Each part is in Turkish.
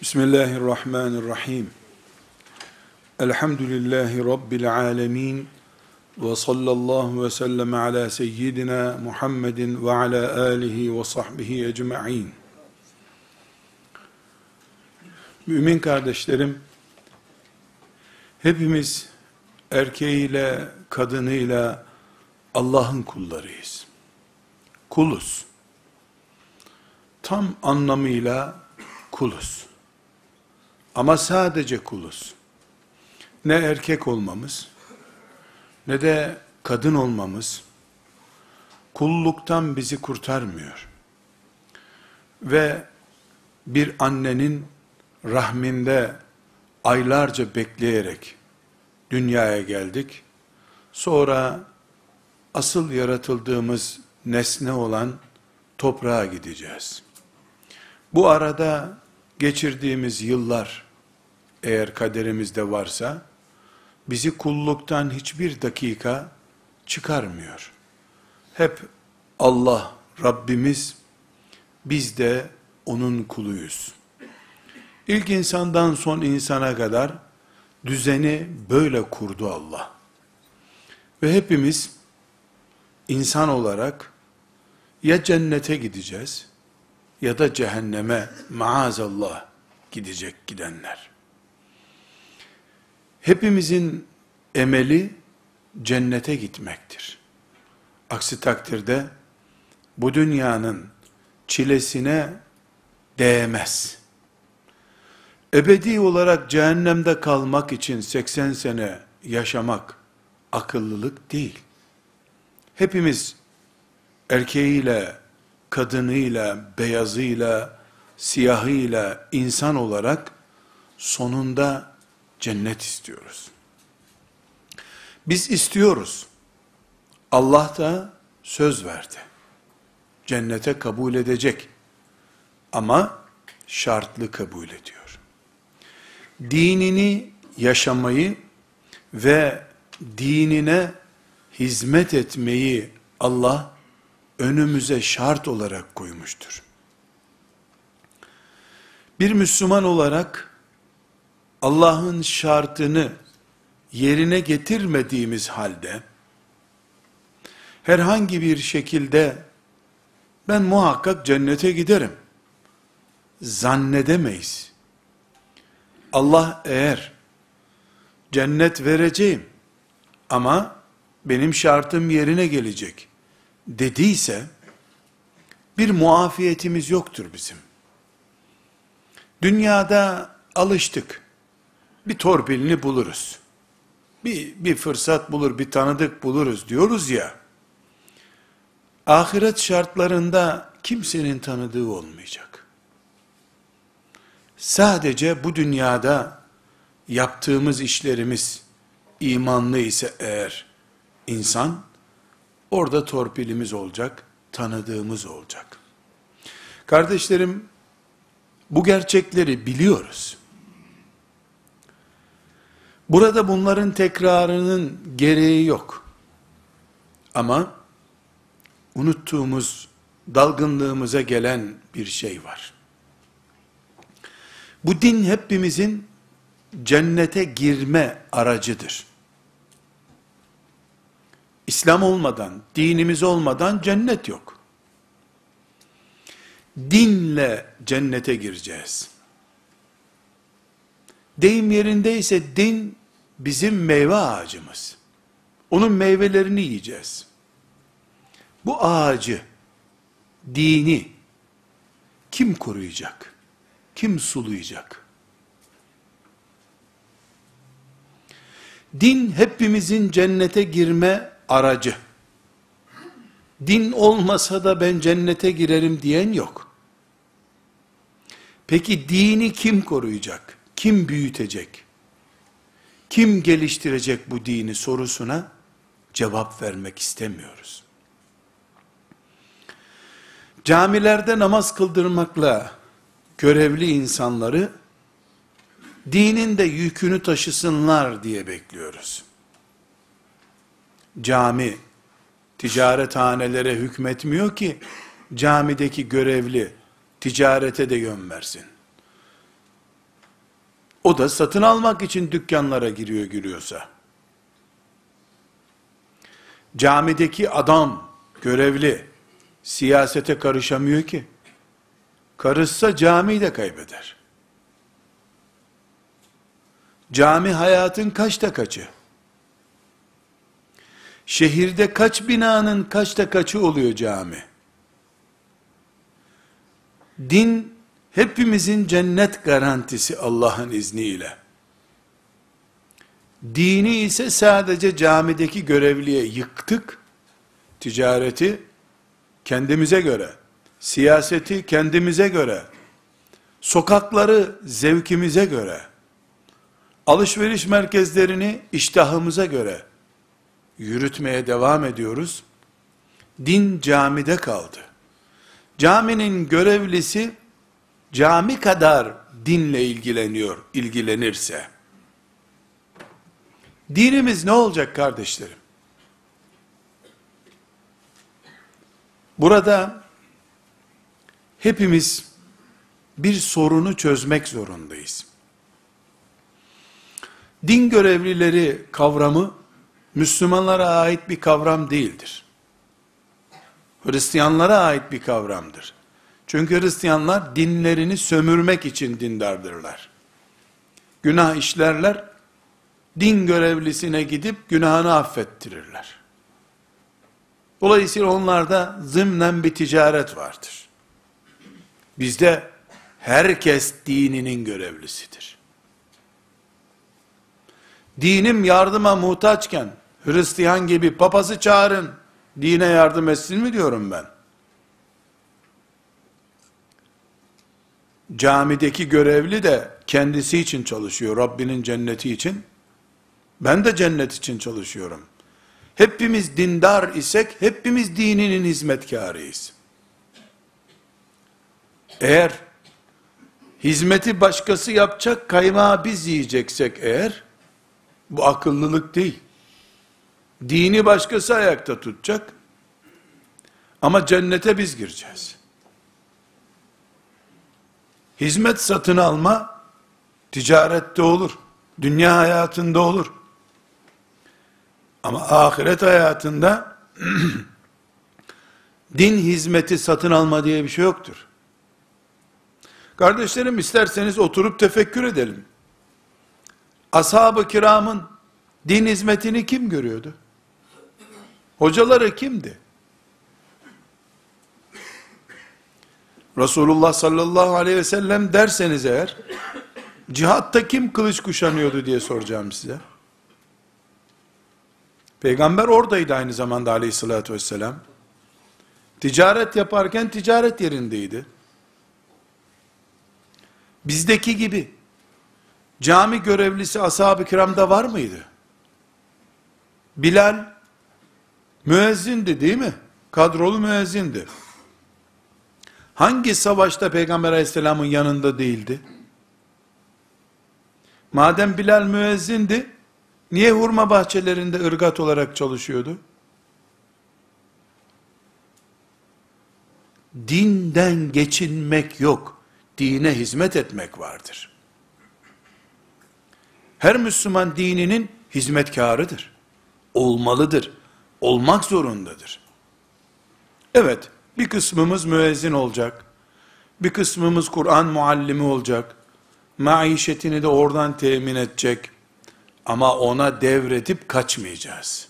Bismillahirrahmanirrahim. Elhamdülillahi Rabbil alemin. Ve sallallahu ve sellem ala seyyidina Muhammedin ve ala alihi ve sahbihi ecma'in. Mümin kardeşlerim, hepimiz erkeğiyle, kadınıyla Allah'ın kullarıyız. Kuluz. Tam anlamıyla kuluz. Ama sadece kuluz. Ne erkek olmamız, ne de kadın olmamız, kulluktan bizi kurtarmıyor. Ve bir annenin rahminde aylarca bekleyerek dünyaya geldik. Sonra asıl yaratıldığımız nesne olan toprağa gideceğiz. Bu arada geçirdiğimiz yıllar, eğer kaderimizde varsa, bizi kulluktan hiçbir dakika çıkarmıyor. Hep Allah, Rabbimiz, biz de onun kuluyuz. İlk insandan son insana kadar düzeni böyle kurdu Allah. Ve hepimiz insan olarak ya cennete gideceğiz ya da cehenneme maazallah gidecek gidenler. Hepimizin emeli cennete gitmektir. Aksi takdirde bu dünyanın çilesine değmez. Ebedi olarak cehennemde kalmak için 80 sene yaşamak akıllılık değil. Hepimiz erkeğiyle, kadınıyla, beyazıyla, siyahıyla insan olarak sonunda cennet istiyoruz. Biz istiyoruz. Allah da söz verdi. Cennete kabul edecek. Ama şartlı kabul ediyor. Dinini yaşamayı ve dinine hizmet etmeyi Allah önümüze şart olarak koymuştur. Bir Müslüman olarak Allah'ın şartını yerine getirmediğimiz halde herhangi bir şekilde ben muhakkak cennete giderim zannedemeyiz. Allah eğer cennet vereceğim ama benim şartım yerine gelecek dediyse bir muafiyetimiz yoktur bizim. Dünyada alıştık. Bir torpilini buluruz. Bir fırsat bulur, bir tanıdık buluruz diyoruz ya. Ahiret şartlarında kimsenin tanıdığı olmayacak. Sadece bu dünyada yaptığımız işlerimiz imanlı ise eğer insan, orada torpilimiz olacak, tanıdığımız olacak. Kardeşlerim, bu gerçekleri biliyoruz. Burada bunların tekrarının gereği yok. Ama unuttuğumuz, dalgınlığımıza gelen bir şey var. Bu din hepimizin cennete girme aracıdır. İslam olmadan, dinimiz olmadan cennet yok. Dinle cennete gireceğiz. Deyim yerindeyse din bizim meyve ağacımız. Onun meyvelerini yiyeceğiz. Bu ağacı, dini kim koruyacak? Kim sulayacak? Din hepimizin cennete girme aracı. Din olmasa da ben cennete girerim diyen yok. Peki dini kim koruyacak? Kim büyütecek? Kim geliştirecek bu dini sorusuna cevap vermek istemiyoruz. Camilerde namaz kıldırmakla görevli insanları dinin de yükünü taşısınlar diye bekliyoruz. Cami ticarethanelere hükmetmiyor ki camideki görevli ticarete de yön versin. O da satın almak için dükkanlara giriyorsa. Camideki adam, görevli, siyasete karışamıyor ki. Karışsa camiyi de kaybeder. Cami hayatın kaçta kaçı? Şehirde kaç binanın kaçta kaçı oluyor cami? Din hepimizin cennet garantisi Allah'ın izniyle. Dini ise sadece camideki görevliye yıktık. Ticareti kendimize göre, siyaseti kendimize göre, sokakları zevkimize göre, alışveriş merkezlerini iştahımıza göre yürütmeye devam ediyoruz. Din camide kaldı. Caminin görevlisi cami kadar dinle ilgilenirse, dinimiz ne olacak kardeşlerim? Burada hepimiz bir sorunu çözmek zorundayız. Din görevlileri kavramı Müslümanlara ait bir kavram değildir. Hristiyanlara ait bir kavramdır. Çünkü Hristiyanlar dinlerini sömürmek için dindardırlar. Günah işlerler, din görevlisine gidip günahını affettirirler. Dolayısıyla onlarda zımnen bir ticaret vardır. Bizde herkes dininin görevlisidir. Dinim yardıma muhtaçken, Hristiyan gibi papazı çağırın, dine yardım etsin mi diyorum ben? Camideki görevli de kendisi için çalışıyor, Rabbinin cenneti için. Ben de cennet için çalışıyorum. Hepimiz dindar isek, hepimiz dininin hizmetkarıyız. Eğer hizmeti başkası yapacak, kaymağı biz yiyeceksek eğer, bu akıllılık değil. Dini başkası ayakta tutacak, ama cennete biz gireceğiz. Hizmet satın alma, ticarette olur, dünya hayatında olur. Ama ahiret hayatında, din hizmeti satın alma diye bir şey yoktur. Kardeşlerim, isterseniz oturup tefekkür edelim. Ashab-ı kiramın din hizmetini kim görüyordu? Hocaları kimdi? Resulullah sallallahu aleyhi ve sellem derseniz eğer, cihatta kim kılıç kuşanıyordu diye soracağım size. Peygamber oradaydı aynı zamanda aleyhissalatü vesselam. Ticaret yaparken ticaret yerindeydi. Bizdeki gibi cami görevlisi ashab-ı kiramda var mıydı? Bilal müezzindi değil mi? Kadrolu müezzindi. Hangi savaşta Peygamber aleyhisselamın yanında değildi? Madem Bilal müezzindi, niye hurma bahçelerinde ırgat olarak çalışıyordu? Dinden geçinmek yok, dine hizmet etmek vardır. Her Müslüman dininin hizmetkarıdır. Olmalıdır. Olmak zorundadır. Evet, bir kısmımız müezzin olacak. Bir kısmımız Kur'an muallimi olacak. Maişetini de oradan temin edecek. Ama ona devredip kaçmayacağız.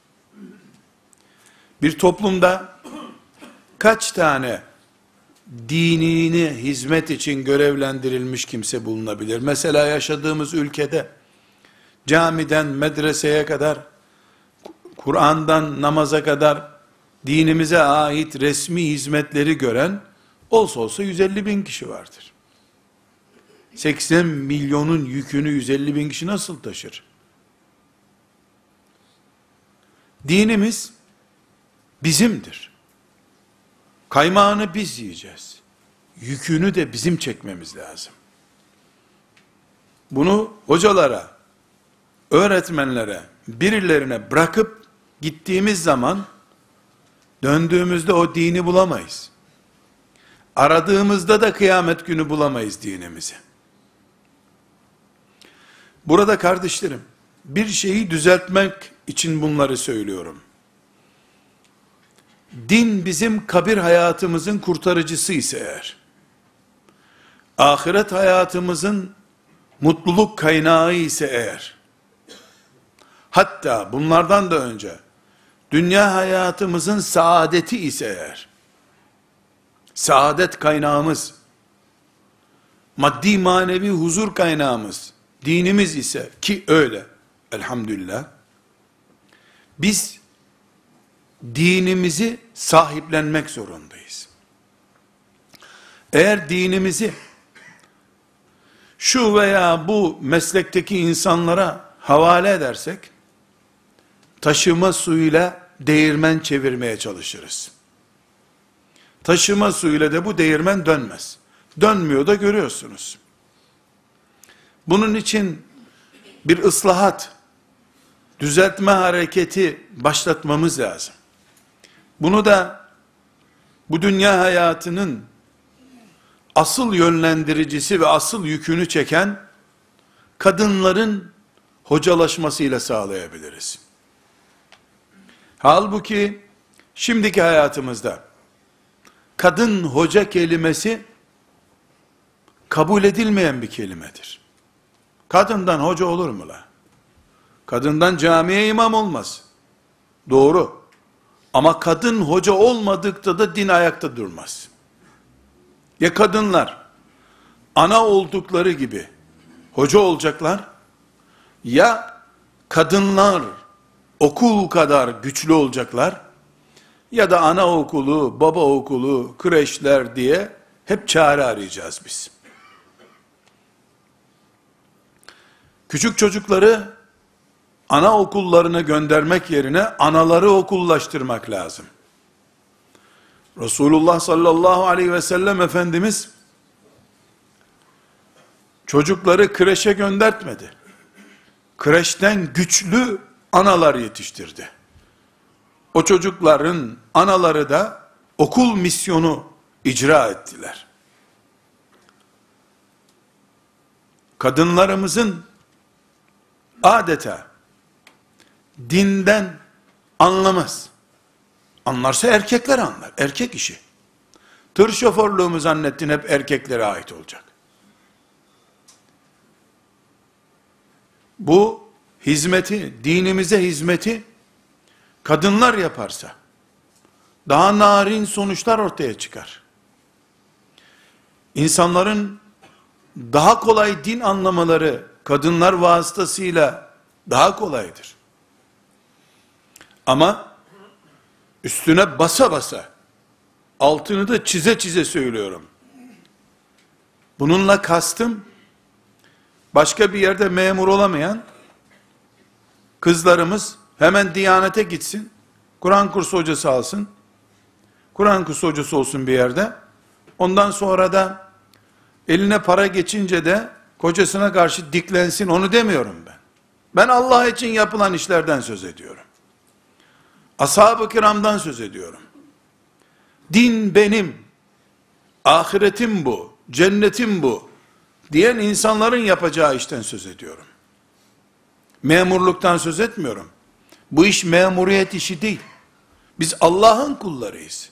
Bir toplumda kaç tane dinini hizmet için görevlendirilmiş kimse bulunabilir? Mesela yaşadığımız ülkede camiden medreseye kadar, Kur'an'dan namaza kadar dinimize ait resmi hizmetleri gören olsa 150 bin kişi vardır. 80 milyonun yükünü 150 bin kişi nasıl taşır? Dinimiz bizimdir. Kaymağını biz yiyeceğiz. Yükünü de bizim çekmemiz lazım. Bunu hocalara, öğretmenlere, birilerine bırakıp gittiğimiz zaman döndüğümüzde o dini bulamayız. Aradığımızda da kıyamet günü bulamayız dinimizi. Burada kardeşlerim, bir şeyi düzeltmek için bunları söylüyorum. Din bizim kabir hayatımızın kurtarıcısı ise eğer, ahiret hayatımızın mutluluk kaynağı ise eğer, hatta bunlardan da önce, dünya hayatımızın saadeti ise eğer, saadet kaynağımız, maddi manevi huzur kaynağımız, dinimiz ise ki öyle, elhamdülillah, biz dinimizi sahiplenmek zorundayız. Eğer dinimizi şu veya bu meslekteki insanlara havale edersek, taşıma suyuyla değirmen çevirmeye çalışırız. Taşıma suyuyla da bu değirmen dönmez. Dönmüyor da görüyorsunuz. Bunun için bir ıslahat, düzeltme hareketi başlatmamız lazım. Bunu da bu dünya hayatının asıl yönlendiricisi ve asıl yükünü çeken kadınların hocalaşmasıyla sağlayabiliriz. Halbuki şimdiki hayatımızda kadın hoca kelimesi kabul edilmeyen bir kelimedir. Kadından hoca olur mu la? Kadından camiye imam olmaz. Doğru. Ama kadın hoca olmadıkta da din ayakta durmaz. Ya kadınlar ana oldukları gibi hoca olacaklar, ya kadınlar okul kadar güçlü olacaklar, ya da anaokulu, baba okulu, kreşler diye hep çare arayacağız biz. Küçük çocukları anaokullarına göndermek yerine anaları okullaştırmak lazım. Resulullah sallallahu aleyhi ve sellem Efendimiz çocukları kreşe göndertmedi. Kreşten güçlü analar yetiştirdi. O çocukların anaları da okul misyonu icra ettiler. Kadınlarımızın adeta dinden anlamaz. Anlarsa erkekler anlar. Erkek işi. Tır şoförlüğü mü zannettin hep erkeklere ait olacak? Bu hizmeti, dinimize hizmeti kadınlar yaparsa daha narin sonuçlar ortaya çıkar. İnsanların daha kolay din anlamaları kadınlar vasıtasıyla daha kolaydır. Ama üstüne basa basa, altını da çize çize söylüyorum. Bununla kastım, başka bir yerde memur olamayan kızlarımız hemen Diyanete gitsin, Kur'an kursu hocası alsın, Kur'an kursu hocası olsun bir yerde, ondan sonra da eline para geçince de kocasına karşı diklensin, onu demiyorum ben. Ben Allah için yapılan işlerden söz ediyorum. Ashab-ı kiramdan söz ediyorum. Din benim, ahiretim bu, cennetim bu diyen insanların yapacağı işten söz ediyorum. Memurluktan söz etmiyorum. Bu iş memuriyet işi değil. Biz Allah'ın kullarıyız.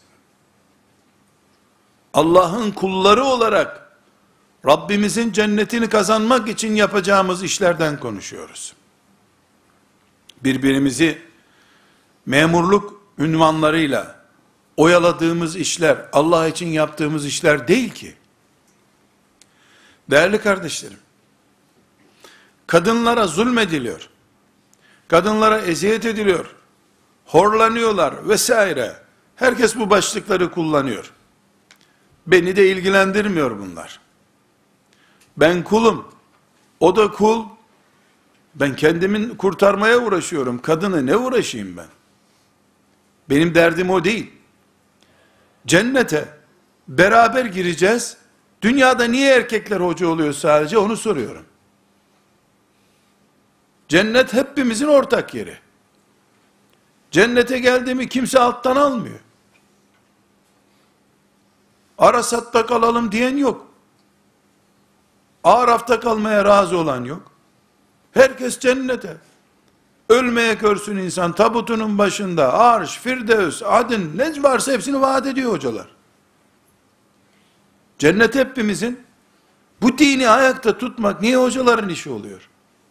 Allah'ın kulları olarak Rabbimizin cennetini kazanmak için yapacağımız işlerden konuşuyoruz. Birbirimizi memurluk ünvanlarıyla oyaladığımız işler, Allah için yaptığımız işler değil ki. Değerli kardeşlerim, kadınlara zulmediliyor, kadınlara eziyet ediliyor, horlanıyorlar vesaire. Herkes bu başlıkları kullanıyor. Beni de ilgilendirmiyor bunlar. Ben kulum, o da kul. Ben kendimin kurtarmaya uğraşıyorum. Kadına ne uğraşayım ben? Benim derdim o değil. Cennete beraber gireceğiz. Dünyada niye erkekler hoca oluyor sadece onu soruyorum. Cennet hepimizin ortak yeri. Cennete geldi mi kimse alttan almıyor. Arasat'ta kalalım diyen yok. Araf'ta kalmaya razı olan yok. Herkes cennete. Ölmeye görsün insan tabutunun başında arş, firdevs, adın ne varsa hepsini vaat ediyor hocalar. Cennet hepimizin. Bu dini ayakta tutmak niye hocaların işi oluyor?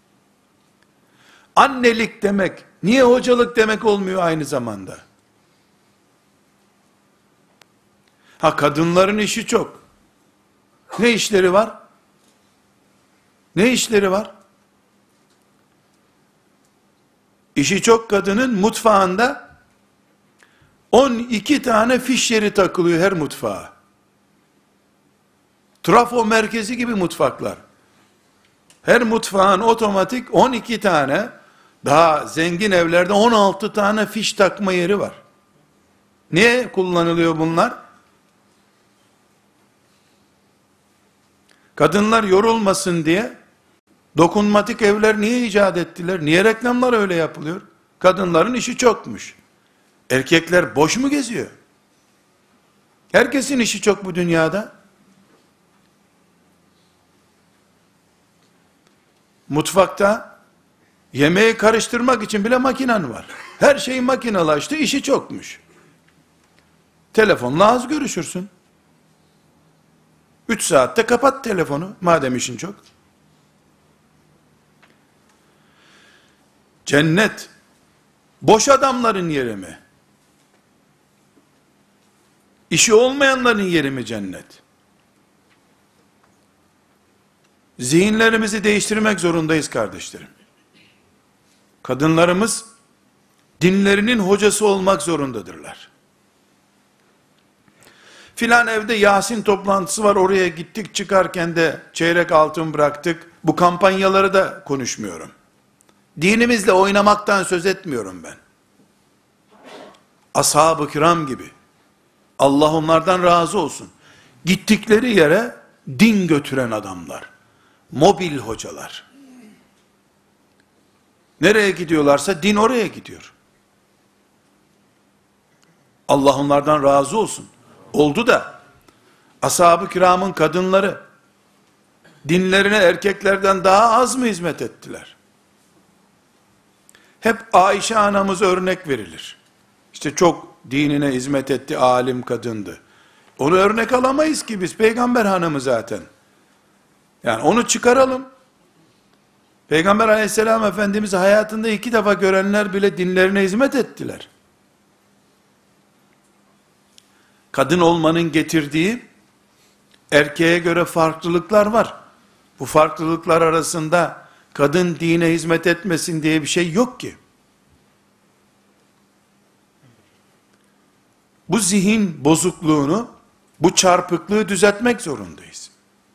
Annelik demek niye hocalık demek olmuyor aynı zamanda? Ha, kadınların işi çok. Ne işleri var? Ne işleri var? İşi çok kadının mutfağında 12 tane fiş yeri takılıyor her mutfağa. Trafo merkezi gibi mutfaklar. Her mutfağın otomatik 12 tane, daha zengin evlerde 16 tane fiş takma yeri var. Niye kullanılıyor bunlar? Kadınlar yorulmasın diye dokunmatik evler niye icat ettiler? Niye reklamlar öyle yapılıyor? Kadınların işi çokmuş. Erkekler boş mu geziyor? Herkesin işi çok bu dünyada. Mutfakta yemeği karıştırmak için bile makinen var. Her şey makinalaştı, işi çokmuş. Telefonla az görüşürsün. 3 saatte kapat telefonu, madem işin çok. Cennet, boş adamların yeri mi? İşi olmayanların yeri mi cennet? Zihinlerimizi değiştirmek zorundayız kardeşlerim. Kadınlarımız, dinlerinin hocası olmak zorundadırlar. Filan evde Yasin toplantısı var, oraya gittik, çıkarken de çeyrek altın bıraktık. Bu kampanyaları da konuşmuyorum. Dinimizle oynamaktan söz etmiyorum ben. Ashab-ı kiram gibi. Allah onlardan razı olsun. Gittikleri yere din götüren adamlar. Mobil hocalar. Nereye gidiyorlarsa din oraya gidiyor. Allah onlardan razı olsun. Oldu da ashab-ı kiramın kadınları dinlerine erkeklerden daha az mı hizmet ettiler? Hep Ayşe anamız örnek verilir. İşte çok dinine hizmet etti, alim kadındı. Onu örnek alamayız ki biz, peygamber hanımı zaten. Yani onu çıkaralım. Peygamber aleyhisselam Efendimiz hayatında 2 defa görenler bile dinlerine hizmet ettiler. Kadın olmanın getirdiği erkeğe göre farklılıklar var. Bu farklılıklar arasında kadın dine hizmet etmesin diye bir şey yok ki. Bu zihin bozukluğunu, bu çarpıklığı düzeltmek zorundayız.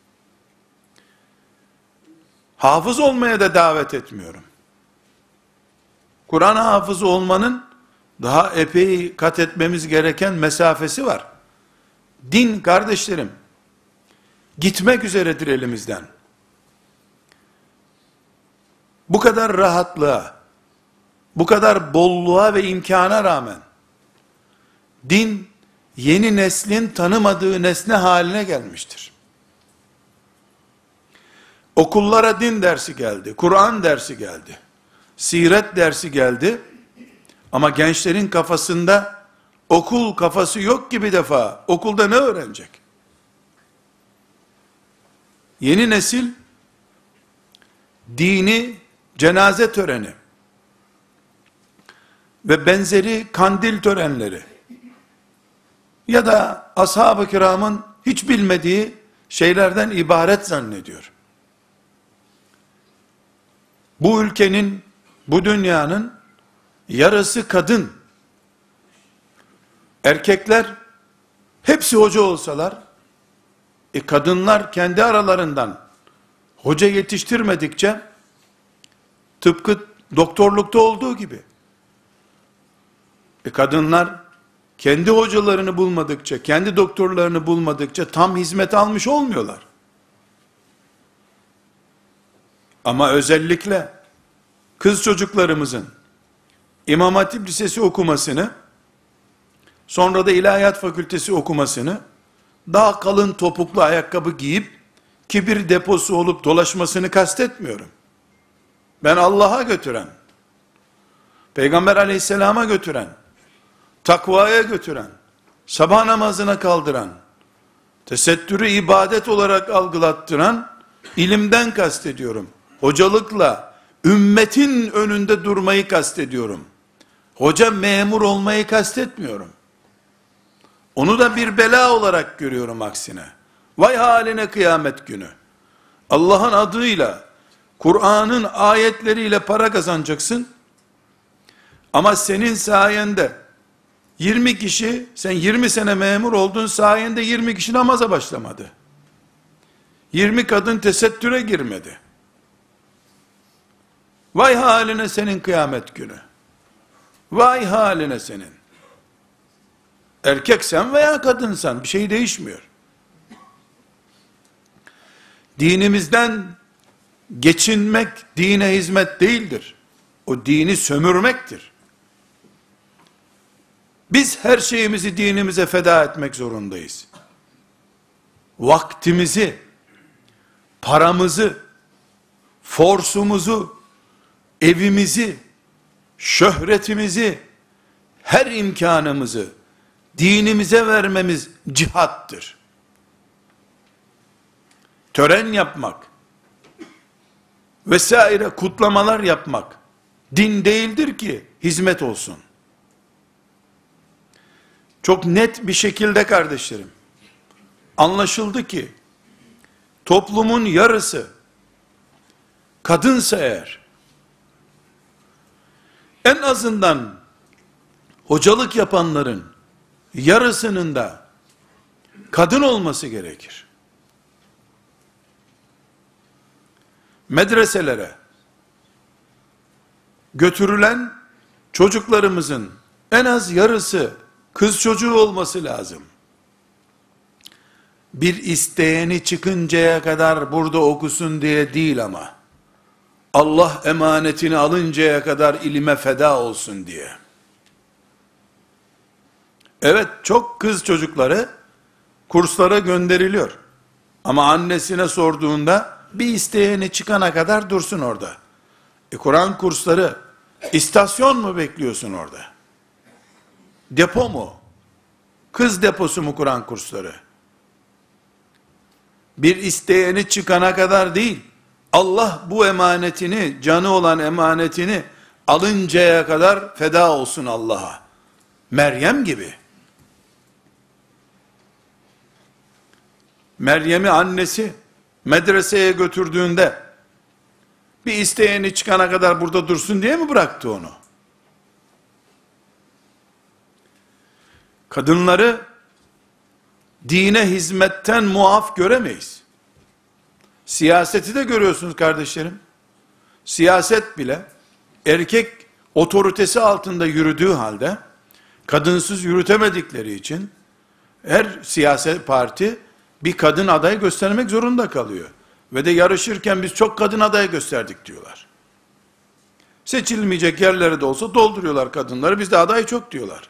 Hafız olmaya da davet etmiyorum. Kur'an hafızı olmanın daha epey kat etmemiz gereken mesafesi var. Din kardeşlerim, gitmek üzeredir elimizden. Bu kadar rahatlığa, bu kadar bolluğa ve imkana rağmen, din, yeni neslin tanımadığı nesne haline gelmiştir. Okullara din dersi geldi, Kur'an dersi geldi, siret dersi geldi, ama gençlerin kafasında okul kafası yok ki bir defa. Okulda ne öğrenecek? Yeni nesil, dini, cenaze töreni ve benzeri kandil törenleri ya da ashab-ı kiramın hiç bilmediği şeylerden ibaret zannediyor. Bu ülkenin, bu dünyanın yarısı kadın. Erkekler hepsi hoca olsalar, kadınlar kendi aralarından hoca yetiştirmedikçe, tıpkı doktorlukta olduğu gibi, kadınlar kendi hocalarını bulmadıkça, kendi doktorlarını bulmadıkça tam hizmet almış olmuyorlar. Ama özellikle kız çocuklarımızın İmam Hatip Lisesi okumasını, sonra da İlahiyat Fakültesi okumasını, daha kalın topuklu ayakkabı giyip, kibir deposu olup dolaşmasını kastetmiyorum. Ben Allah'a götüren, Peygamber aleyhisselama götüren, takvaya götüren, sabah namazına kaldıran, tesettürü ibadet olarak algılattıran, ilimden kastediyorum. Hocalıkla, ümmetin önünde durmayı kastediyorum. Hoca memur olmayı kastetmiyorum. Onu da bir bela olarak görüyorum aksine. Vay haline kıyamet günü. Allah'ın adıyla, Kur'an'ın ayetleriyle para kazanacaksın. Ama senin sayende 20 kişi, sen 20 sene memur oldun, sayende 20 kişi namaza başlamadı. 20 kadın tesettüre girmedi. Vay haline senin kıyamet günü. Vay haline senin. Erkeksen veya kadınsan bir şey değişmiyor. Dinimizden geçinmek dine hizmet değildir. O dini sömürmektir. Biz her şeyimizi dinimize feda etmek zorundayız. Vaktimizi, paramızı, forsumuzu, evimizi, şöhretimizi, her imkanımızı dinimize vermemiz cihattır. Tören yapmak, vesaire kutlamalar yapmak, din değildir ki hizmet olsun. Çok net bir şekilde kardeşlerim, anlaşıldı ki, toplumun yarısı, kadınsa eğer, en azından hocalık yapanların yarısının da kadın olması gerekir. Medreselere götürülen çocuklarımızın en az yarısı kız çocuğu olması lazım. Bir isteyeni çıkıncaya kadar burada okusun diye değil ama, Allah emanetini alıncaya kadar ilime feda olsun diye. Evet, çok kız çocukları kurslara gönderiliyor. Ama annesine sorduğunda, bir isteyeni çıkana kadar dursun orada. Kur'an kursları, istasyon mu bekliyorsun orada? Depo mu? Kız deposu mu Kur'an kursları? Bir isteyeni çıkana kadar değil, Allah bu emanetini, canı olan emanetini alıncaya kadar feda olsun Allah'a. Meryem gibi. Meryem'i annesi medreseye götürdüğünde, bir isteyeni çıkana kadar burada dursun diye mi bıraktı onu? Kadınları dine hizmetten muaf göremeyiz. Siyaseti de görüyorsunuz kardeşlerim. Siyaset bile erkek otoritesi altında yürüdüğü halde, kadınsız yürütemedikleri için her siyaset parti bir kadın aday göstermek zorunda kalıyor. Ve de yarışırken biz çok kadın aday gösterdik diyorlar. Seçilmeyecek yerlere de olsa dolduruyorlar kadınları, biz de aday çok diyorlar.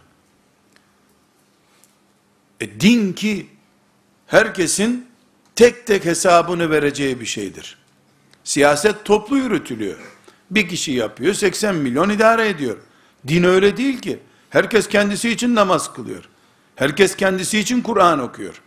Din ki herkesin tek tek hesabını vereceği bir şeydir. Siyaset toplu yürütülüyor. Bir kişi yapıyor, 80 milyon idare ediyor. Din öyle değil ki. Herkes kendisi için namaz kılıyor. Herkes kendisi için Kur'an okuyor.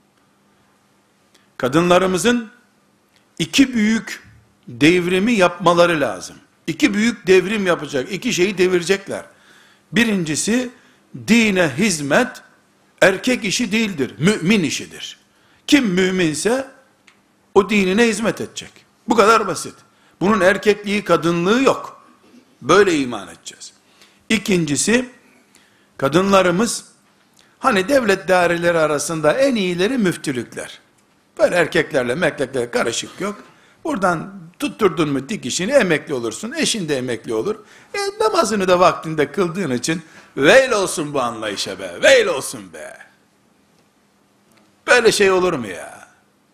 Kadınlarımızın iki büyük devrimi yapmaları lazım. İki büyük devrim yapacak, iki şeyi devirecekler. Birincisi, dine hizmet, erkek işi değildir, mümin işidir. Kim müminse, o dinine hizmet edecek. Bu kadar basit. Bunun erkekliği, kadınlığı yok. Böyle iman edeceğiz. İkincisi, kadınlarımız, hani devlet daireleri arasında en iyileri müftülükler. Böyle erkeklerle meklekler karışık yok. Buradan tutturdun mu dikişini emekli olursun. Eşin de emekli olur. Namazını da vaktinde kıldığın için veil olsun bu anlayışa be. Veil olsun be. Böyle şey olur mu ya?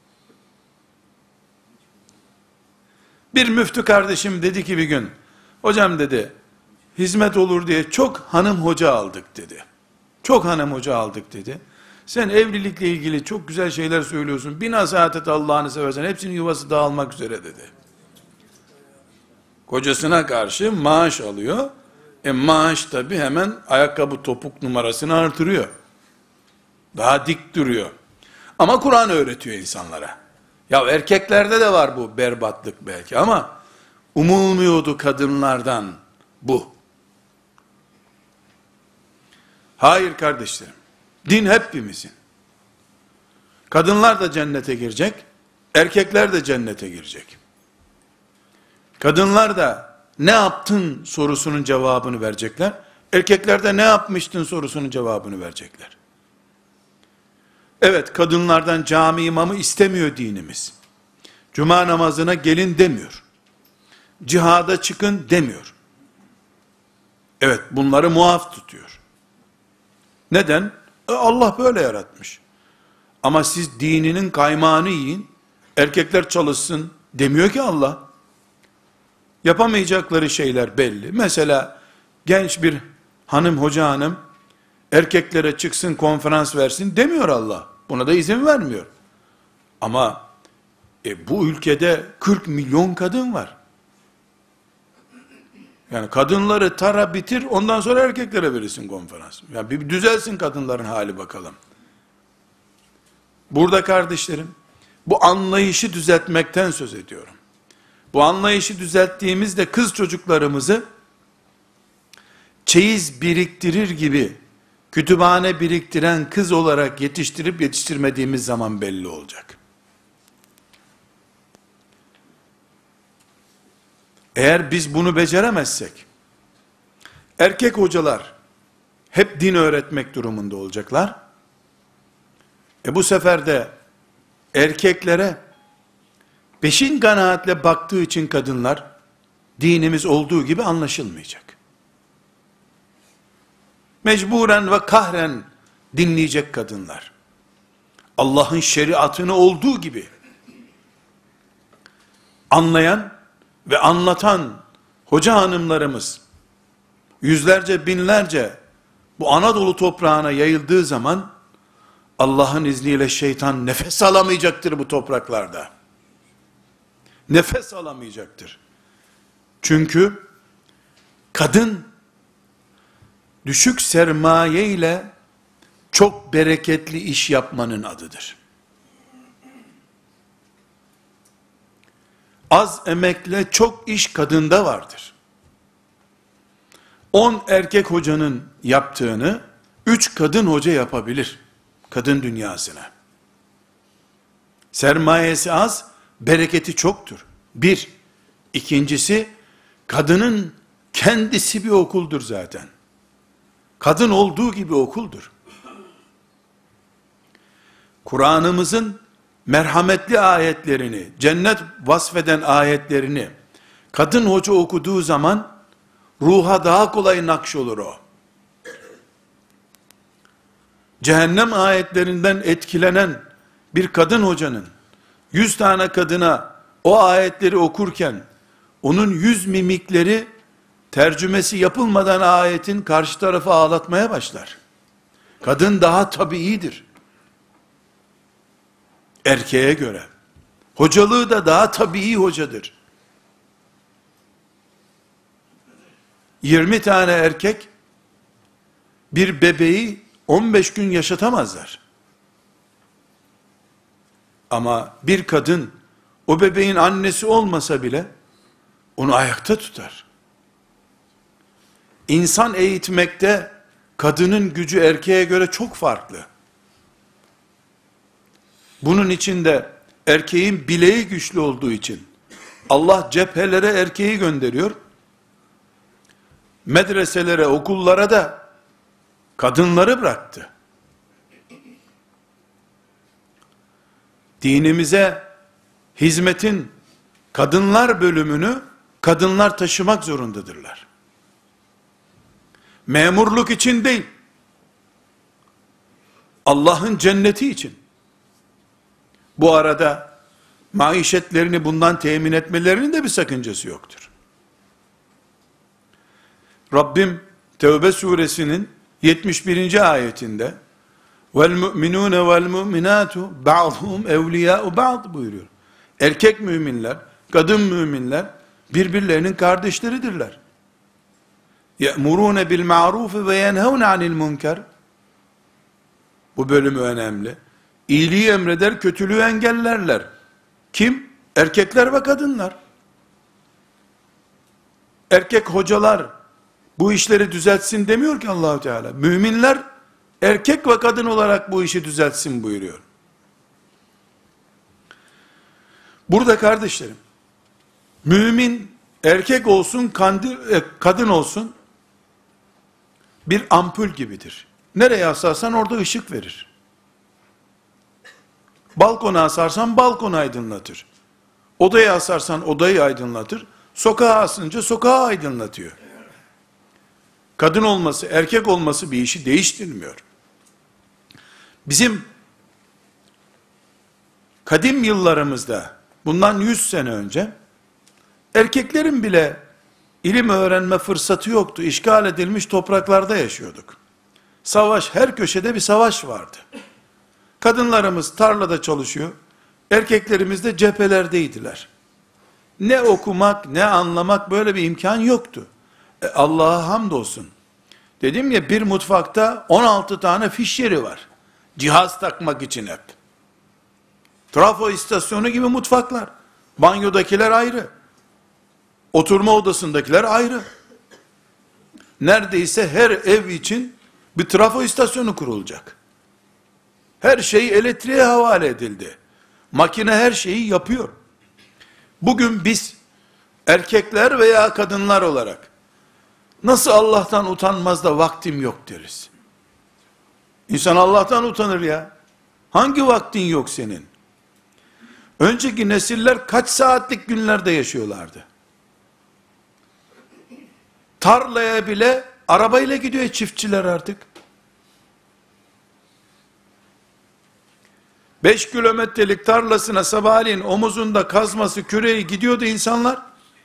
Bir müftü kardeşim dedi ki bir gün, hocam dedi, hizmet olur diye çok hanım hoca aldık dedi. Çok hanım hoca aldık dedi. Sen evlilikle ilgili çok güzel şeyler söylüyorsun. Bir nasihat et Allah'ını seversen. Hepsinin yuvası dağılmak üzere dedi. Kocasına karşı maaş alıyor. Maaş tabi hemen ayakkabı topuk numarasını artırıyor. Daha dik duruyor. Ama Kur'an öğretiyor insanlara. Ya erkeklerde de var bu berbatlık belki ama umulmuyordu kadınlardan bu. Hayır kardeşlerim. Din hepimizin. Kadınlar da cennete girecek, erkekler de cennete girecek. Kadınlar da ne yaptın sorusunun cevabını verecekler. Erkekler de ne yapmıştın sorusunun cevabını verecekler. Evet, kadınlardan cami imamı istemiyor dinimiz. Cuma namazına gelin demiyor. Cihada çıkın demiyor. Evet, bunları muaf tutuyor. Neden? Allah böyle yaratmış. Ama siz dininin kaymağını yiyin, erkekler çalışsın demiyor ki Allah. Yapamayacakları şeyler belli. Mesela genç bir hanım, hoca hanım, erkeklere çıksın konferans versin demiyor Allah. Buna da izin vermiyor. Ama bu ülkede 40 milyon kadın var. Yani kadınları tara bitir, ondan sonra erkeklere verirsin konferans. Yani bir düzelsin kadınların hali bakalım. Burada kardeşlerim, bu anlayışı düzeltmekten söz ediyorum. Bu anlayışı düzelttiğimizde kız çocuklarımızı çeyiz biriktirir gibi kütüphane biriktiren kız olarak yetiştirip yetiştirmediğimiz zaman belli olacak. Eğer biz bunu beceremezsek, erkek hocalar hep din öğretmek durumunda olacaklar. Bu sefer de erkeklere peşin kanaatle baktığı için kadınlar, dinimiz olduğu gibi anlaşılmayacak. Mecburen ve kahren dinleyecek kadınlar. Allah'ın şeriatını olduğu gibi anlayan ve anlatan hoca hanımlarımız, yüzlerce binlerce bu Anadolu toprağına yayıldığı zaman, Allah'ın izniyle şeytan nefes alamayacaktır bu topraklarda. Nefes alamayacaktır. Çünkü kadın düşük sermaye ile çok bereketli iş yapmanın adıdır. Az emekle çok iş kadında vardır. 10 erkek hocanın yaptığını 3 kadın hoca yapabilir. Kadın dünyasına. Sermayesi az, bereketi çoktur. Bir. İkincisi, kadının kendisi bir okuldur zaten. Kadın olduğu gibi okuldur. Kur'an'ımızın merhametli ayetlerini, cennet vasfeden ayetlerini, kadın hoca okuduğu zaman, ruha daha kolay nakş olur o. Cehennem ayetlerinden etkilenen bir kadın hocanın, 100 tane kadına o ayetleri okurken, onun yüz mimikleri, tercümesi yapılmadan ayetin karşı tarafı ağlatmaya başlar. Kadın daha tabiidir. Erkeğe göre. Hocalığı da daha tabii hocadır. 20 tane erkek, bir bebeği 15 gün yaşatamazlar. Ama bir kadın, o bebeğin annesi olmasa bile, onu ayakta tutar. İnsan eğitmekte, kadının gücü erkeğe göre çok farklı. Bunun için de, erkeğin bileği güçlü olduğu için, Allah cephelere erkeği gönderiyor, medreselere, okullara da, kadınları bıraktı. Dinimize hizmetin kadınlar bölümünü kadınlar taşımak zorundadırlar. Memurluk için değil, Allah'ın cenneti için. Bu arada maişetlerini bundan temin etmelerinin de bir sakıncası yoktur. Rabbim Tevbe suresinin 71. ayetinde vel mu'minune vel mu'minatu ba'duhum evliya'u ba'd buyuruyor. Erkek müminler, kadın müminler Birbirlerinin kardeşleridirler. يَأْمُرُونَ بِالْمَعْرُوفِ وَيَنْهَوْنَ عَنِ الْمُنْكَرِ. Bu bölümü önemli. İyiliği emreder, kötülüğü engellerler. Kim? Erkekler ve kadınlar. Erkek hocalar bu işleri düzeltsin demiyor ki Allah-u Teala. Müminler erkek ve kadın olarak bu işi düzeltsin buyuruyor. Burada kardeşlerim, mümin erkek olsun, kadın olsun bir ampul gibidir. Nereye asarsan orada ışık verir. Balkona asarsan balkonu aydınlatır. Odaya asarsan odayı aydınlatır. Sokağa asınca sokağı aydınlatıyor. Kadın olması, erkek olması bir işi değiştirmiyor. Bizim kadim yıllarımızda, bundan 100 sene önce, erkeklerin bile ilim öğrenme fırsatı yoktu. İşgal edilmiş topraklarda yaşıyorduk. Savaş, her köşede bir savaş vardı. Kadınlarımız tarlada çalışıyor, erkeklerimiz de cephelerdeydiler. Ne okumak, ne anlamak böyle bir imkan yoktu. Allah'a hamdolsun. Dedim ya, bir mutfakta 16 tane fiş yeri var. Cihaz takmak için hep. Trafo istasyonu gibi mutfaklar. Banyodakiler ayrı. Oturma odasındakiler ayrı. Neredeyse her ev için bir trafo istasyonu kurulacak. Her şey elektriğe havale edildi. Makine her şeyi yapıyor. Bugün biz erkekler veya kadınlar olarak nasıl Allah'tan utanmaz da vaktim yok deriz. İnsan Allah'tan utanır ya. Hangi vaktin yok senin? Önceki nesiller kaç saatlik günlerde yaşıyorlardı? Tarlaya bile arabayla gidiyor çiftçiler artık. 5 kilometrelik tarlasına sabahleyin omuzunda kazması, küreği gidiyordu insanlar.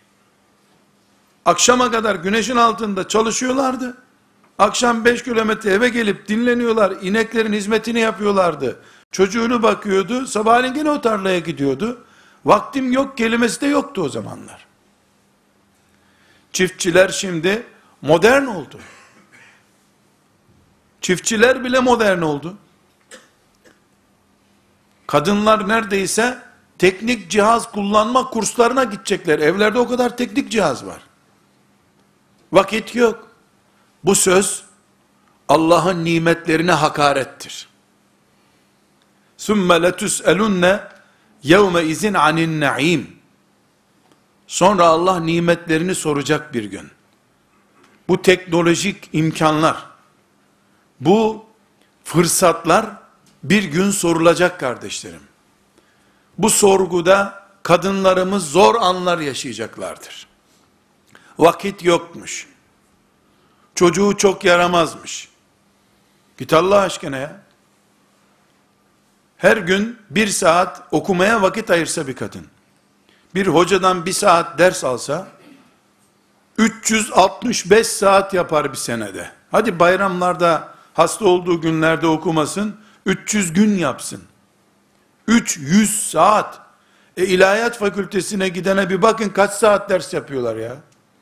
Akşama kadar güneşin altında çalışıyorlardı. Akşam 5 kilometre eve gelip dinleniyorlar, ineklerin hizmetini yapıyorlardı. Çocuğunu bakıyordu, sabahleyin yine o tarlaya gidiyordu. Vaktim yok kelimesi de yoktu o zamanlar. Çiftçiler şimdi modern oldu. Çiftçiler bile modern oldu. Kadınlar neredeyse teknik cihaz kullanma kurslarına gidecekler. Evlerde o kadar teknik cihaz var. Vakit yok. Bu söz Allah'ın nimetlerine hakarettir. ثُمَّ لَتُسْأَلُنَّ يَوْمَ اِذٍ عَنِ النَّعِيمِ. Sonra Allah nimetlerini soracak bir gün. Bu teknolojik imkanlar, bu fırsatlar bir gün sorulacak kardeşlerim. Bu sorguda kadınlarımız zor anlar yaşayacaklardır. Vakit yokmuş. Çocuğu çok yaramazmış. Git Allah aşkına ya. Her gün 1 saat okumaya vakit ayırsa bir kadın, bir hocadan 1 saat ders alsa, 365 saat yapar bir senede. Hadi bayramlarda, hasta olduğu günlerde okumasın, 300 gün yapsın. 300 saat. İlahiyat fakültesine gidene bir bakın kaç saat ders yapıyorlar ya.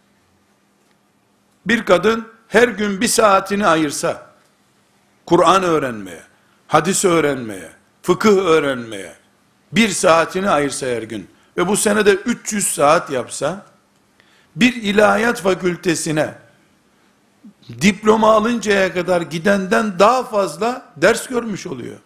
Bir kadın her gün 1 saatini ayırsa, Kur'an öğrenmeye, hadis öğrenmeye, fıkıh öğrenmeye, 1 saatini ayırsa her gün ve bu senede 300 saat yapsa, bir ilahiyat fakültesine diploma alıncaya kadar gidenden daha fazla ders görmüş oluyor.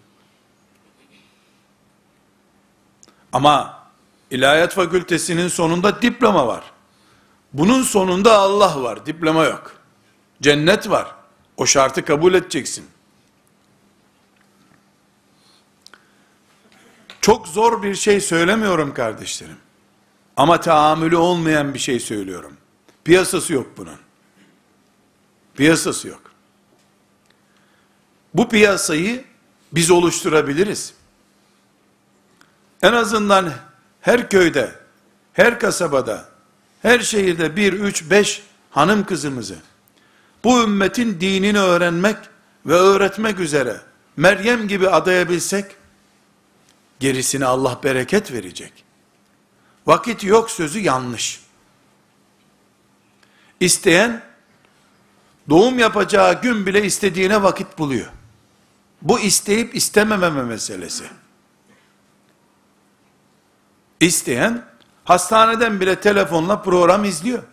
Ama ilahiyat fakültesinin sonunda diploma var. Bunun sonunda Allah var, diploma yok. Cennet var. O şartı kabul edeceksin. Çok zor bir şey söylemiyorum kardeşlerim. Ama tahammülü olmayan bir şey söylüyorum. Piyasası yok bunun. Piyasası yok. Bu piyasayı biz oluşturabiliriz. En azından her köyde, her kasabada, her şehirde 1, 3, 5 hanım kızımızı bu ümmetin dinini öğrenmek ve öğretmek üzere Meryem gibi adayabilsek, gerisine Allah bereket verecek. Vakit yok sözü yanlış. İsteyen, doğum yapacağı gün bile istediğine vakit buluyor. Bu isteyip istemememe meselesi. İsteyen, hastaneden bile telefonla program izliyor.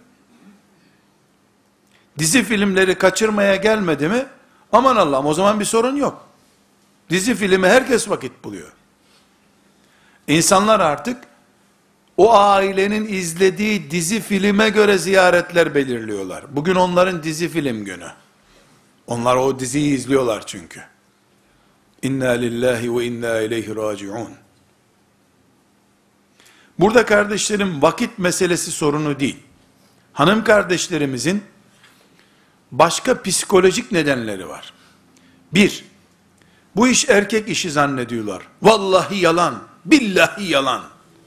Dizi filmleri kaçırmaya gelmedi mi, aman Allah'ım o zaman bir sorun yok. Dizi filmi herkes vakit buluyor. İnsanlar artık, o ailenin izlediği dizi filme göre ziyaretler belirliyorlar. Bugün onların dizi film günü. Onlar o diziyi izliyorlar çünkü. İnna lillahi ve inna ileyhi raciun. Burada kardeşlerim vakit meselesi sorunu değil. Hanım kardeşlerimizin başka psikolojik nedenleri var. Bir, bu iş erkek işi zannediyorlar. Vallahi yalan, billahi yalan.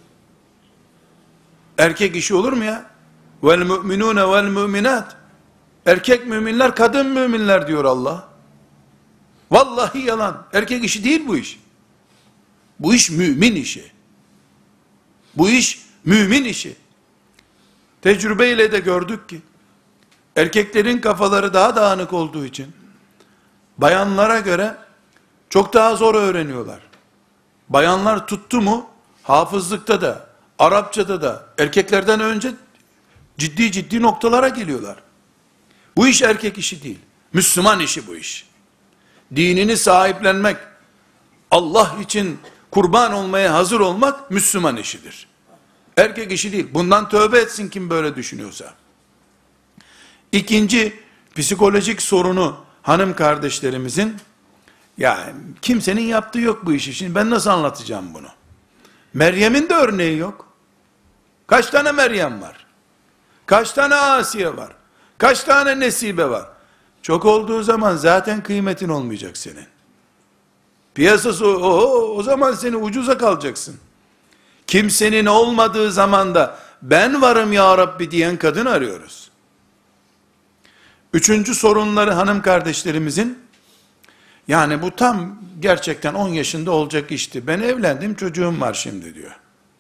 Erkek işi olur mu ya? Vel mu'minune vel mu'minat. Erkek müminler, kadın müminler diyor Allah. Vallahi yalan. Erkek işi değil bu iş. Bu iş mümin işi. Bu iş mümin işi. Tecrübeyle de gördük ki, erkeklerin kafaları daha dağınık olduğu için, bayanlara göre çok daha zor öğreniyorlar. Bayanlar tuttu mu, hafızlıkta da, Arapçada da, erkeklerden önce ciddi noktalara geliyorlar. Bu iş erkek işi değil. Müslüman işi bu iş. Dinini sahiplenmek, Allah için kurban olmaya hazır olmak Müslüman işidir. Erkek işi değil. Bundan tövbe etsin kim böyle düşünüyorsa. İkinci psikolojik sorunu hanım kardeşlerimizin, ya kimsenin yaptığı yok bu işi. Şimdi ben nasıl anlatacağım bunu? Meryem'in de örneği yok. Kaç tane Meryem var? Kaç tane Asiye var? Kaç tane Nesibe var? Çok olduğu zaman zaten kıymetin olmayacak senin. Piyasası o zaman seni ucuza kalacaksın. Kimsenin olmadığı zaman da ben varım ya Rabbi diyen kadın arıyoruz. Üçüncü sorunları hanım kardeşlerimizin, yani bu tam gerçekten 10 yaşında olacak işti. Ben evlendim, çocuğum var şimdi diyor.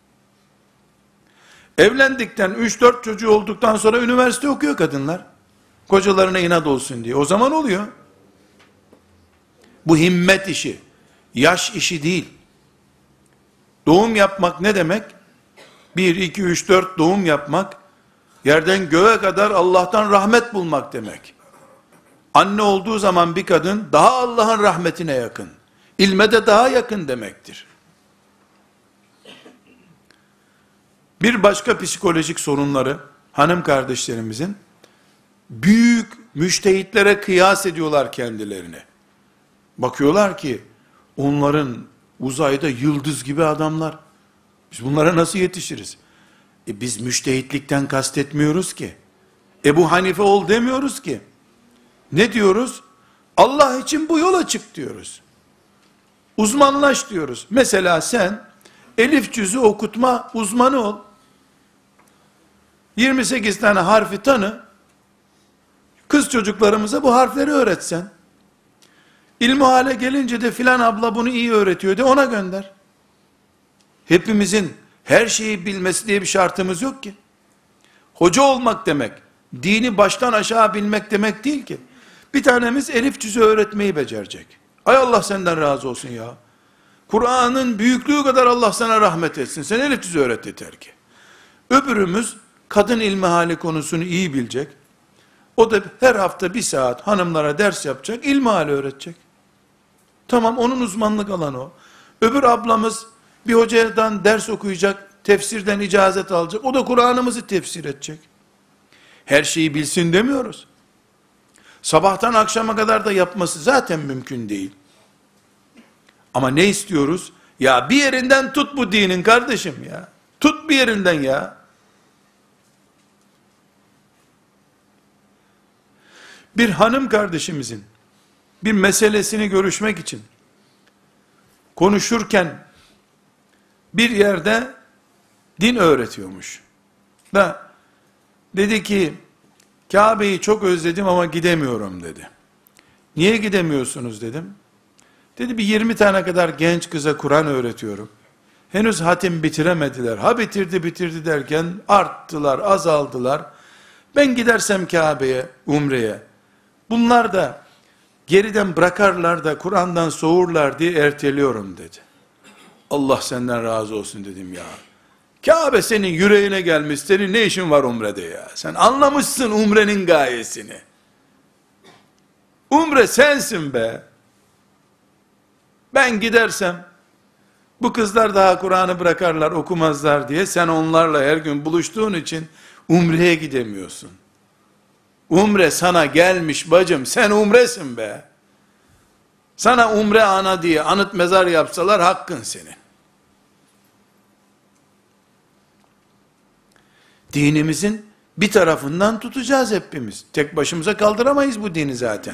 Evlendikten 3-4 çocuğu olduktan sonra üniversite okuyor kadınlar. Kocalarına inat olsun diye. O zaman oluyor. Bu himmet işi, yaş işi değil. Doğum yapmak ne demek? 1, 2, 3, 4 doğum yapmak, yerden göğe kadar Allah'tan rahmet bulmak demek. Anne olduğu zaman bir kadın, daha Allah'ın rahmetine yakın, ilme de daha yakın demektir. Bir başka psikolojik sorunları, hanım kardeşlerimizin, büyük müştehitlere kıyas ediyorlar kendilerini. Bakıyorlar ki, onların uzayda yıldız gibi adamlar. Biz bunlara nasıl yetişiriz? Biz müştehitlikten kastetmiyoruz ki. Ebu Hanife ol demiyoruz ki. Ne diyoruz? Allah için bu yola çık diyoruz. Uzmanlaş diyoruz. Mesela sen, elif cüzü okutma uzmanı ol. 28 tane harfi tanı. Kız çocuklarımıza bu harfleri öğretsen. İlmihale gelince de filan abla bunu iyi öğretiyor de ona gönder. Hepimizin her şeyi bilmesi diye bir şartımız yok ki. Hoca olmak demek, dini baştan aşağı bilmek demek değil ki. Bir tanemiz elif cüzü öğretmeyi becerecek. Ay Allah senden razı olsun ya. Kur'an'ın büyüklüğü kadar Allah sana rahmet etsin. Sen elif cüzü öğret yeter ki. Öbürümüz kadın ilmihali konusunu iyi bilecek. O da her hafta 1 saat hanımlara ders yapacak, ilmihali öğretecek. Tamam, onun uzmanlık alanı o. Öbür ablamız bir hocadan ders okuyacak, tefsirden icazet alacak. O da Kur'an'ımızı tefsir edecek. Her şeyi bilsin demiyoruz. Sabahtan akşama kadar da yapması zaten mümkün değil. Ama ne istiyoruz? Ya bir yerinden tut bu dinin kardeşim ya. Tut bir yerinden ya. Bir hanım kardeşimizin bir meselesini görüşmek için konuşurken bir yerde din öğretiyormuş. Da dedi ki Kabe'yi çok özledim ama gidemiyorum dedi. Niye gidemiyorsunuz dedim. Dedi bir 20 tane kadar genç kıza Kur'an öğretiyorum. Henüz hatim bitiremediler. Ha bitirdi derken arttılar, azaldılar. Ben gidersem Kabe'ye, umreye, bunlar da geriden bırakarlar da Kur'an'dan soğurlar diye erteliyorum dedi. Allah senden razı olsun dedim ya. Kabe senin yüreğine gelmiş, senin ne işin var umrede ya? Sen anlamışsın umrenin gayesini. Umre sensin be. Ben gidersem, bu kızlar daha Kur'an'ı bırakarlar, okumazlar diye, sen onlarla her gün buluştuğun için umreye gidemiyorsun. Umre sana gelmiş bacım, sen umresin be. Sana umre ana diye anıt mezar yapsalar hakkın senin. Dinimizin bir tarafından tutacağız hepimiz. Tek başımıza kaldıramayız bu dini zaten.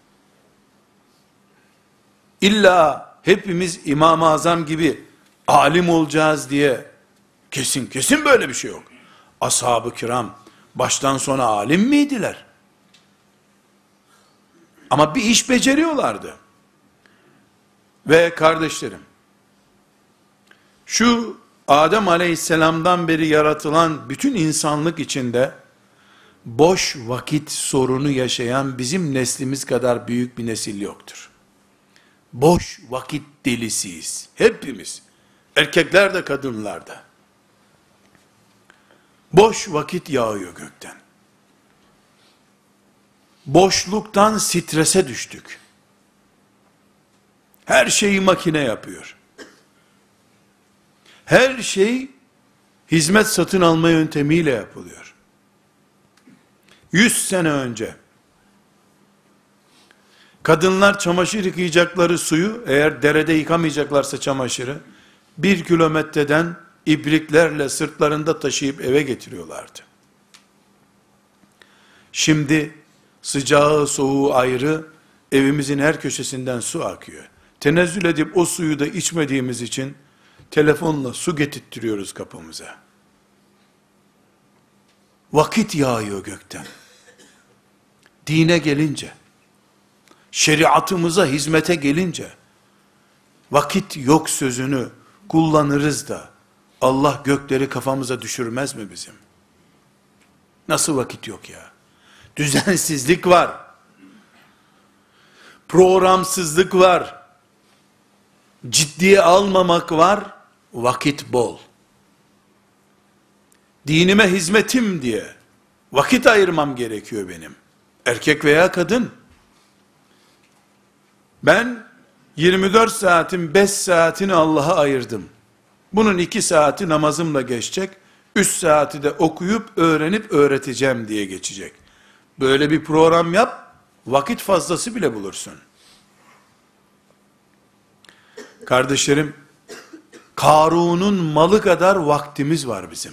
İlla hepimiz İmam-ı Azam gibi alim olacağız diye kesin böyle bir şey yok. Ashab-ı kiram baştan sona alim miydiler? Ama bir iş beceriyorlardı. Ve kardeşlerim, şu Adem aleyhisselamdan beri yaratılan bütün insanlık içinde boş vakit sorunu yaşayan bizim neslimiz kadar büyük bir nesil yoktur. Boş vakit delisiyiz. Hepimiz. Erkekler de kadınlar da. Boş vakit yağıyor gökten. Boşluktan strese düştük. Her şeyi makine yapıyor. Her şey hizmet satın alma yöntemiyle yapılıyor. 100 sene önce kadınlar çamaşır yıkayacakları suyu, eğer derede yıkamayacaklarsa çamaşırı, 1 kilometreden ibriklerle sırtlarında taşıyıp eve getiriyorlardı. Şimdi sıcağı soğuğu ayrı, evimizin her köşesinden su akıyor. Tenezzül edip o suyu da içmediğimiz için telefonla su getirtiyoruz kapımıza. Vakit yağıyor gökten. Dine gelince, şeriatımıza hizmete gelince, vakit yok sözünü kullanırız da, Allah gökleri kafamıza düşürmez mi bizim? Nasıl vakit yok ya? Düzensizlik var. Programsızlık var. Ciddiye almamak var. Vakit bol. Dinime hizmetim diye vakit ayırmam gerekiyor benim. Erkek veya kadın. Ben 24 saatin 5 saatini Allah'a ayırdım. Bunun 2 saati namazımla geçecek. 3 saati de okuyup öğrenip öğreteceğim diye geçecek. Böyle bir program yap, vakit fazlası bile bulursun. Kardeşlerim, Karun'un malı kadar vaktimiz var bizim.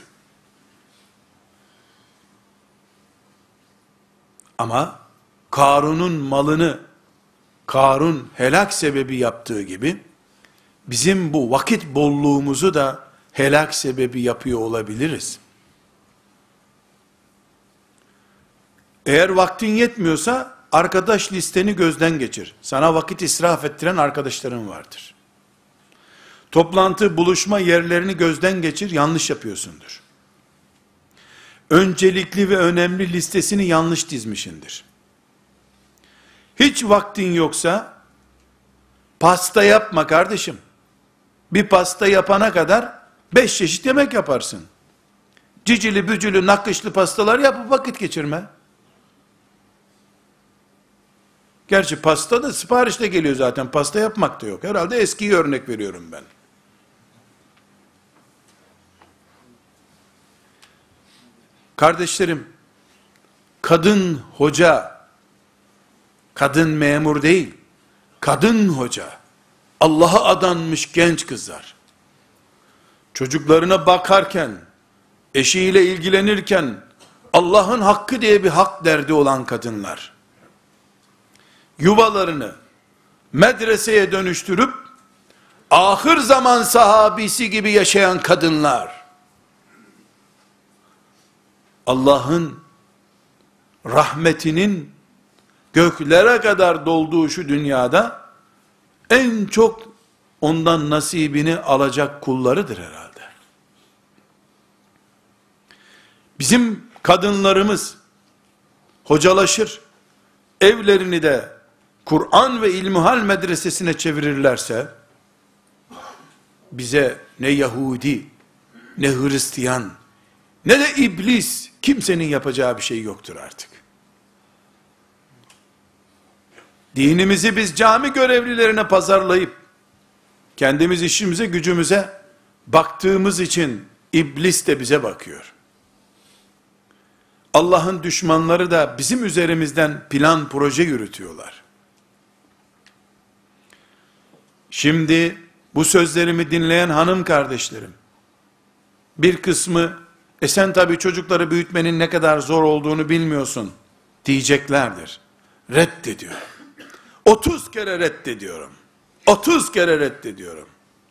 Ama Karun'un malını Karun helak sebebi yaptığı gibi, bizim bu vakit bolluğumuzu da helak sebebi yapıyor olabiliriz. Eğer vaktin yetmiyorsa, arkadaş listeni gözden geçir. Sana vakit israf ettiren arkadaşların vardır. Toplantı, buluşma yerlerini gözden geçir, yanlış yapıyorsundur. Öncelikli ve önemli listesini yanlış dizmişindir. Hiç vaktin yoksa, pasta yapma kardeşim. Bir pasta yapana kadar 5 çeşit yemek yaparsın. Cicili bücülü nakışlı pastalar yapıp vakit geçirme. Gerçi pasta da siparişte geliyor zaten. Pasta yapmak da yok. Herhalde eskiyi örnek veriyorum ben. Kardeşlerim, kadın hoca, kadın memur değil, kadın hoca, Allah'a adanmış genç kızlar, çocuklarına bakarken, eşiyle ilgilenirken, Allah'ın hakkı diye bir hak derdi olan kadınlar, yuvalarını medreseye dönüştürüp, ahir zaman sahabisi gibi yaşayan kadınlar, Allah'ın rahmetinin göklere kadar dolduğu şu dünyada, en çok ondan nasibini alacak kullarıdır herhalde. Bizim kadınlarımız, hocalaşır, evlerini de Kur'an ve İlmihal medresesine çevirirlerse, bize ne Yahudi, ne Hristiyan, ne de iblis, kimsenin yapacağı bir şey yoktur artık. Dinimizi biz cami görevlilerine pazarlayıp, kendimiz işimize gücümüze baktığımız için, iblis de bize bakıyor. Allah'ın düşmanları da bizim üzerimizden plan proje yürütüyorlar. Şimdi bu sözlerimi dinleyen hanım kardeşlerim, bir kısmı, sen tabii çocukları büyütmenin ne kadar zor olduğunu bilmiyorsun diyeceklerdir. Reddediyorum. 30 kere reddediyorum. 30 kere reddediyorum.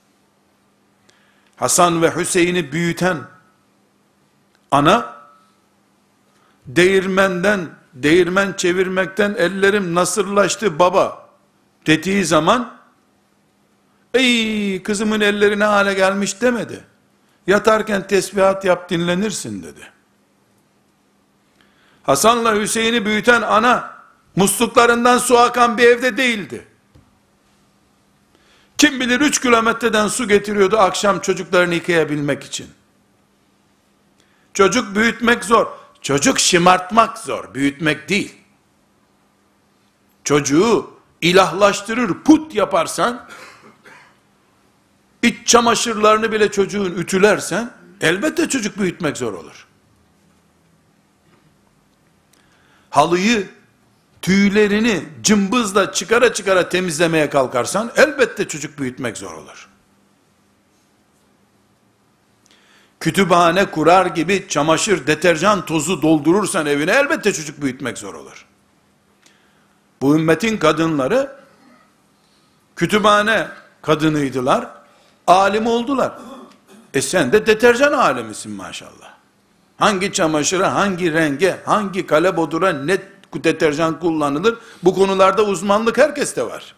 Hasan ve Hüseyin'i büyüten ana, değirmen çevirmekten ellerim nasırlaştı baba dediği zaman, ey kızımın elleri ne hale gelmiş demedi. Yatarken tesbihat yap dinlenirsin dedi. Hasan'la Hüseyin'i büyüten ana, musluklarından su akan bir evde değildi. Kim bilir 3 kilometreden su getiriyordu akşam çocuklarını yıkayabilmek için. Çocuk büyütmek zor. Çocuk şımartmak zor, büyütmek değil. Çocuğu ilahlaştırır, put yaparsan, iç çamaşırlarını bile çocuğun ütülersen, elbette çocuk büyütmek zor olur. Halıyı, tüylerini cımbızla çıkara çıkara temizlemeye kalkarsan, elbette çocuk büyütmek zor olur. Kütüphane kurar gibi çamaşır, deterjan tozu doldurursan evine, elbette çocuk büyütmek zor olur. Bu ümmetin kadınları, kütüphane kadınıydılar, alim oldular. Sen de deterjan alimisin maşallah. Hangi çamaşıra, hangi renge, hangi kalebodura ne deterjan kullanılır, bu konularda uzmanlık herkeste var.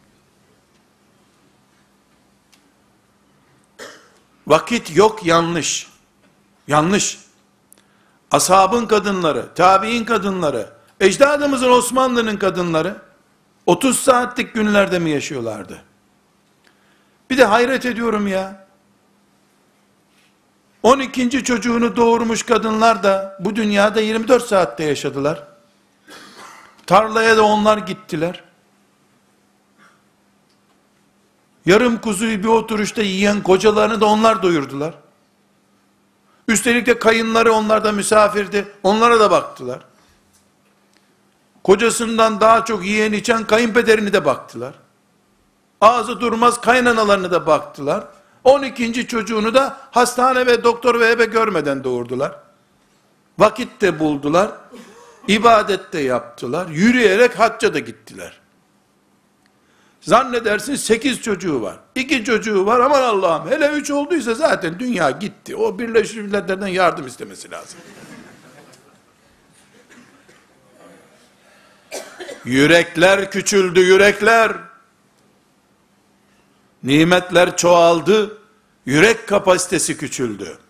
Vakit yok, yanlış. Yanlış. Ashabın kadınları, tabi'in kadınları, ecdadımızın, Osmanlı'nın kadınları 30 saatlik günlerde mi yaşıyorlardı? Bir de hayret ediyorum ya. 12. çocuğunu doğurmuş kadınlar da bu dünyada 24 saatte yaşadılar. Tarlaya da onlar gittiler. Yarım kuzuyu bir oturuşta yiyen kocalarını da onlar doyurdular. Üstelik de kayınları onlarda misafirdi. Onlara da baktılar. Kocasından daha çok yiyen içen kayınpederini de baktılar. Ağzı durmaz kaynanalarını da baktılar. 12. çocuğunu da hastane ve doktor ve ebe görmeden doğurdular. Vakit de buldular. İbadet de yaptılar. Yürüyerek hacca da gittiler. Zannedersin 8 çocuğu var. 2 çocuğu var, aman Allah'ım. Hele 3 olduysa zaten dünya gitti. O Birleşmiş Milletler'den yardım istemesi lazım. Yürekler küçüldü, yürekler. Nimetler çoğaldı. Yürek kapasitesi küçüldü.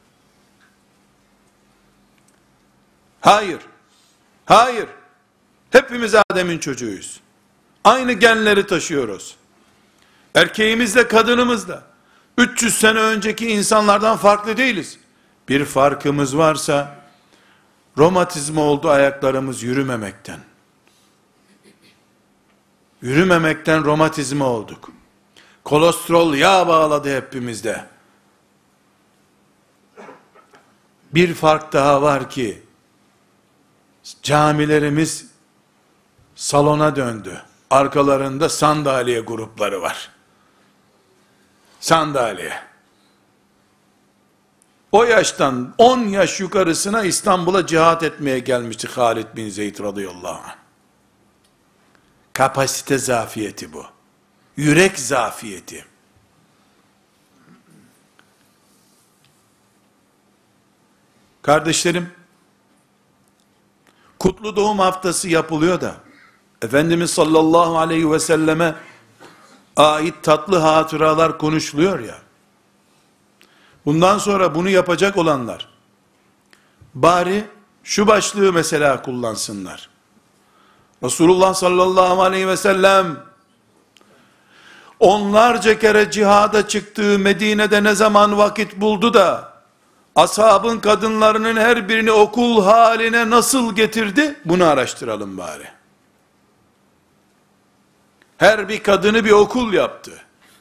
Hayır. Hayır. Hepimiz Adem'in çocuğuyuz. Aynı genleri taşıyoruz. Erkeğimizle kadınımızla 300 sene önceki insanlardan farklı değiliz. Bir farkımız varsa romatizma oldu ayaklarımız yürümemekten. Yürümemekten romatizma olduk. Kolesterol yağ bağladı hepimizde. Bir fark daha var ki camilerimiz salona döndü. Arkalarında sandalye grupları var. Sandalye. O yaştan 10 yaş yukarısına İstanbul'a cihat etmeye gelmişti Halid bin Zeyd radıyallahu anh. Kapasite zafiyeti bu. Yürek zafiyeti. Kardeşlerim, kutlu doğum haftası yapılıyor da, Efendimiz sallallahu aleyhi ve selleme ait tatlı hatıralar konuşuluyor ya, bundan sonra bunu yapacak olanlar, bari şu başlığı mesela kullansınlar. Resulullah sallallahu aleyhi ve sellem onlarca kere cihada çıktığı Medine'de ne zaman vakit buldu da ashabın kadınlarının her birini okul haline nasıl getirdi? Bunu araştıralım bari. Her bir kadını bir okul yaptı.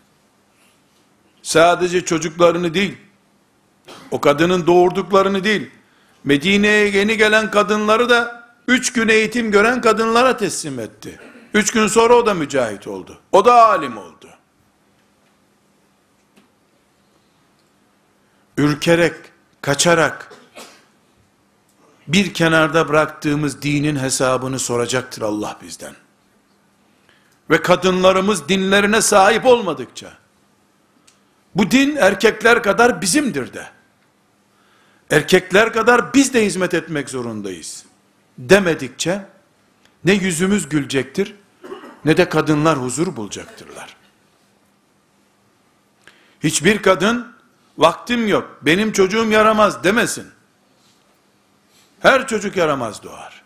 Sadece çocuklarını değil, o kadının doğurduklarını değil, Medine'ye yeni gelen kadınları da 3 gün eğitim gören kadınlara teslim etti. 3 gün sonra o da mücahit oldu. O da alim oldu. Ürkerek, kaçarak, bir kenarda bıraktığımız dinin hesabını soracaktır Allah bizden. Ve kadınlarımız dinlerine sahip olmadıkça, bu din erkekler kadar bizimdir de, erkekler kadar biz de hizmet etmek zorundayız demedikçe, ne yüzümüz gülecektir, ne de kadınlar huzur bulacaktırlar. Hiçbir kadın, vaktim yok, benim çocuğum yaramaz demesin. Her çocuk yaramaz doğar.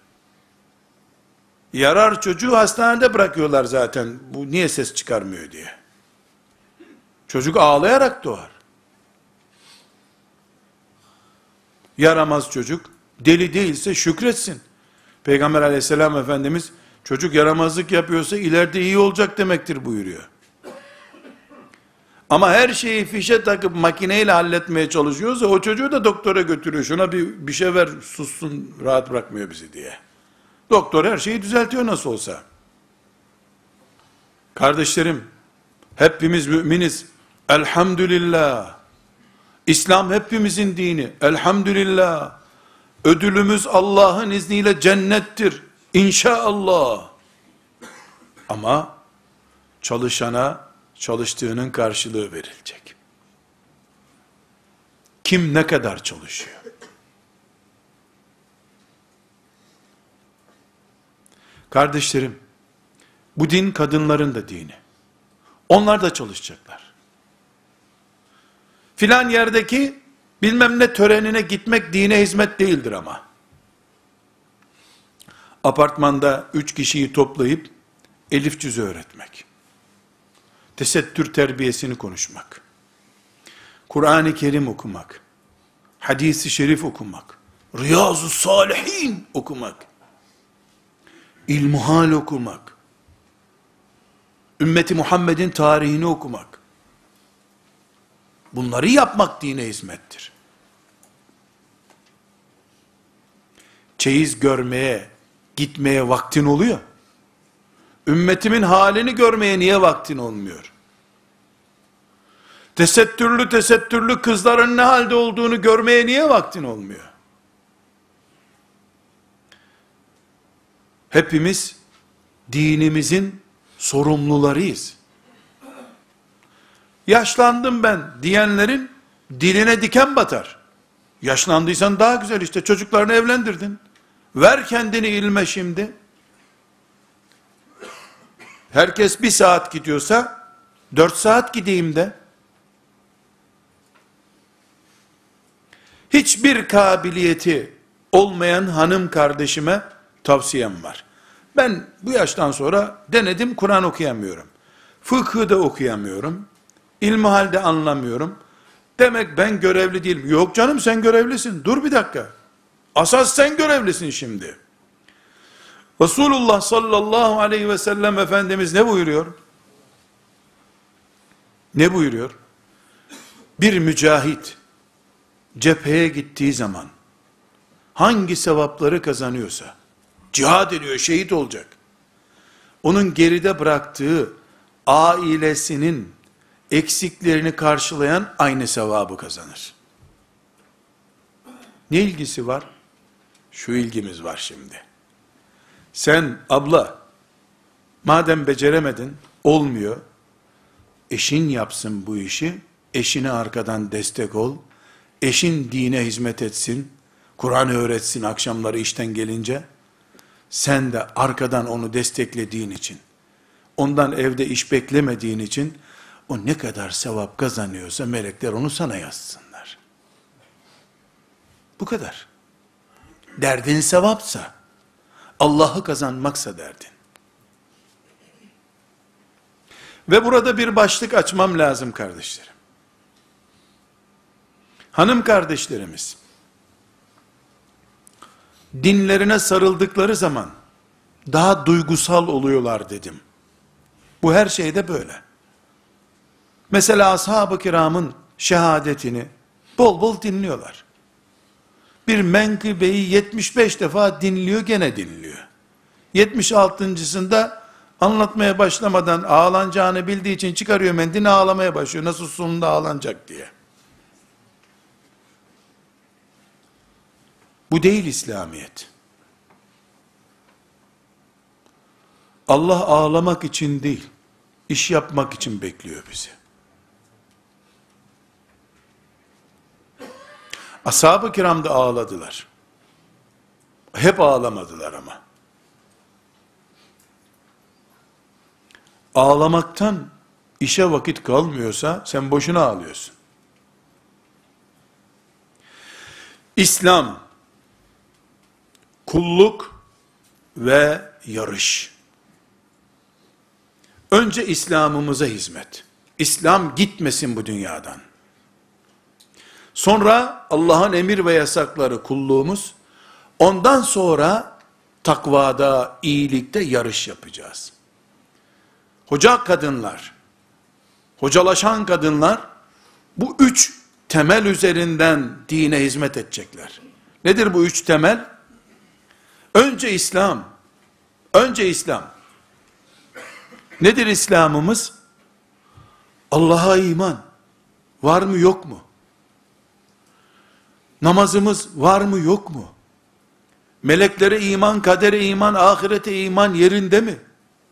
Yarar çocuğu hastanede bırakıyorlar zaten, bu niye ses çıkarmıyor diye. Çocuk ağlayarak doğar. Yaramaz çocuk, deli değilse şükretsin. Peygamber aleyhisselam Efendimiz, çocuk yaramazlık yapıyorsa ileride iyi olacak demektir buyuruyor. Ama her şeyi fişe takıp makineyle halletmeye çalışıyorsa, o çocuğu da doktora götürüyor. Şuna bir şey ver, sussun, rahat bırakmıyor bizi diye. Doktor her şeyi düzeltiyor nasıl olsa. Kardeşlerim, hepimiz müminiz. Elhamdülillah. İslam hepimizin dini. Elhamdülillah. Ödülümüz Allah'ın izniyle cennettir. İnşallah. Ama çalışana çalıştığının karşılığı verilecek. Kim ne kadar çalışıyor? Kardeşlerim, bu din kadınların da dini. Onlar da çalışacaklar. Filan yerdeki bilmem ne törenine gitmek dine hizmet değildir ama. Apartmanda 3 kişiyi toplayıp elif cüzü öğretmek. Tesettür terbiyesini konuşmak. Kur'an-ı Kerim okumak. Hadis-i şerif okumak. Riyazu Salihin okumak. İlmuhal okumak. Ümmeti Muhammed'in tarihini okumak. Bunları yapmak dine hizmettir. Çeyiz görmeye, gitmeye vaktin oluyor. Ümmetimin halini görmeye niye vaktin olmuyor? Tesettürlü kızların ne halde olduğunu görmeye niye vaktin olmuyor? Hepimiz dinimizin sorumlularıyız. Yaşlandım ben diyenlerin diline diken batar. Yaşlandıysan daha güzel işte, çocuklarını evlendirdin. Ver kendini ilme şimdi. Herkes 1 saat gidiyorsa 4 saat gideyim de. Hiçbir kabiliyeti olmayan hanım kardeşime tavsiyem var. Ben bu yaştan sonra denedim, Kur'an okuyamıyorum. Fıkhı da okuyamıyorum. İlmihalde anlamıyorum. Demek ben görevli değilim. Yok canım, sen görevlisin. Dur bir dakika. Asas sen görevlisin şimdi. Resulullah sallallahu aleyhi ve sellem Efendimiz ne buyuruyor? Ne buyuruyor? Bir mücahit cepheye gittiği zaman hangi sevapları kazanıyorsa, cihad ediyor, şehit olacak, onun geride bıraktığı ailesinin eksiklerini karşılayan aynı sevabı kazanır. Ne ilgisi var? Şu ilgimiz var şimdi. Sen abla, madem beceremedin, olmuyor, eşin yapsın bu işi, eşine arkadan destek ol, eşin dine hizmet etsin, Kur'an öğretsin akşamları işten gelince, sen de arkadan onu desteklediğin için, ondan evde iş beklemediğin için, o ne kadar sevap kazanıyorsa melekler onu sana yazsınlar. Bu kadar. Derdin sevapsa, Allah'ı kazanmaksa derdin. Ve burada bir başlık açmam lazım kardeşlerim. Hanım kardeşlerimiz, dinlerine sarıldıkları zaman, daha duygusal oluyorlar dedim. Bu her şeyde böyle. Mesela ashab-ı kiramın şehadetini bol bol dinliyorlar. Bir menkıbeyi 75 defa dinliyor, gene dinliyor. 76.sında anlatmaya başlamadan ağlanacağını bildiği için çıkarıyor mendilini, ağlamaya başlıyor. Nasıl sonunda ağlanacak diye. Bu değil İslamiyet. Allah ağlamak için değil, iş yapmak için bekliyor bizi. Ashab-ı kiram da ağladılar. Hep ağlamadılar ama. Ağlamaktan işe vakit kalmıyorsa sen boşuna ağlıyorsun. İslam, kulluk ve yarış. Önce İslam'ımıza hizmet. İslam gitmesin bu dünyadan. Sonra Allah'ın emir ve yasakları, kulluğumuz. Ondan sonra takvada, iyilikte yarış yapacağız. Hoca kadınlar, hocalaşan kadınlar, bu üç temel üzerinden dine hizmet edecekler. Nedir bu üç temel? Önce İslam. Önce İslam. Nedir İslam'ımız? Allah'a iman. Var mı yok mu? Namazımız var mı yok mu? Meleklere iman, kadere iman, ahirete iman yerinde mi?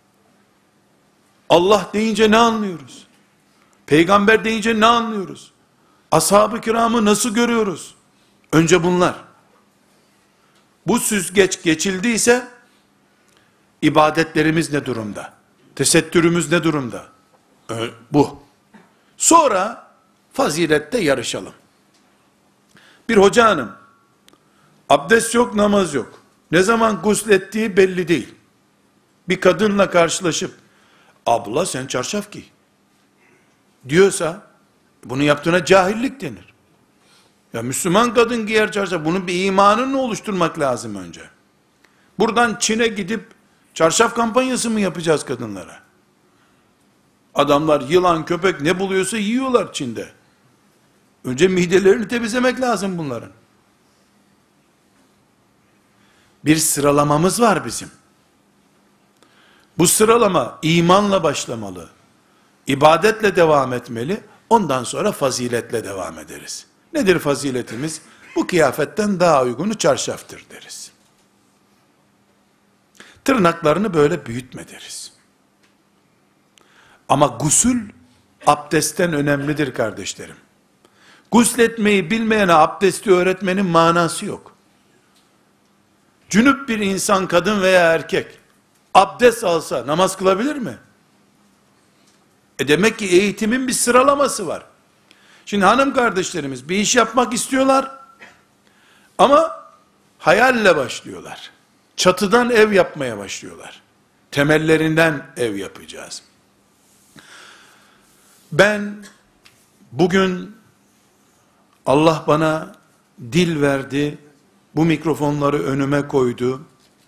Allah deyince ne anlıyoruz? Peygamber deyince ne anlıyoruz? Ashab-ı kiramı nasıl görüyoruz? Önce bunlar. Bu süzgeç geçildiyse, ibadetlerimiz ne durumda? Tesettürümüz ne durumda? Bu. Sonra, fazilette yarışalım. Bir hoca hanım, abdest yok, namaz yok. Ne zaman guslettiği belli değil. Bir kadınla karşılaşıp, abla sen çarşaf giy diyorsa, bunu yaptığına cahillik denir. Ya Müslüman kadın giyer çarşaf, bunun bir imanını oluşturmak lazım önce. Buradan Çin'e gidip, çarşaf kampanyası mı yapacağız kadınlara? Adamlar yılan, köpek ne buluyorsa yiyorlar Çin'de. Önce midelerini temizlemek lazım bunların. Bir sıralamamız var bizim. Bu sıralama imanla başlamalı. İbadetle devam etmeli. Ondan sonra faziletle devam ederiz. Nedir faziletimiz? Bu kıyafetten daha uygunu çarşaftır deriz. Tırnaklarını böyle büyütme deriz. Ama gusül abdestten önemlidir kardeşlerim. Gusletmeyi bilmeyene abdesti öğretmenin manası yok. Cünüp bir insan, kadın veya erkek, abdest alsa namaz kılabilir mi? Demek ki eğitimin bir sıralaması var. Şimdi hanım kardeşlerimiz bir iş yapmak istiyorlar, ama hayalle başlıyorlar. Çatıdan ev yapmaya başlıyorlar. Temellerinden ev yapacağız. Ben bugün Allah bana dil verdi, bu mikrofonları önüme koydu.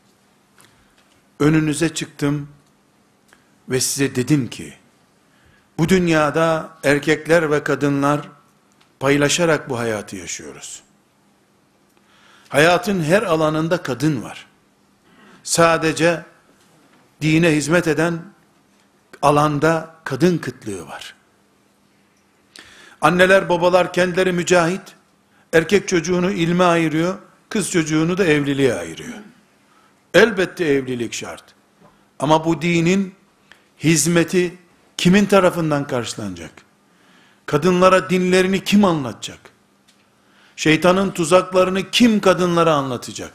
Önünüze çıktım ve size dedim ki, bu dünyada erkekler ve kadınlar paylaşarak bu hayatı yaşıyoruz. Hayatın her alanında kadın var. Sadece dine hizmet eden alanda kadın kıtlığı var. Anneler, babalar kendileri mücahit, erkek çocuğunu ilme ayırıyor, kız çocuğunu da evliliğe ayırıyor. Elbette evlilik şart. Ama bu dinin hizmeti kimin tarafından karşılanacak? Kadınlara dinlerini kim anlatacak? Şeytanın tuzaklarını kim kadınlara anlatacak?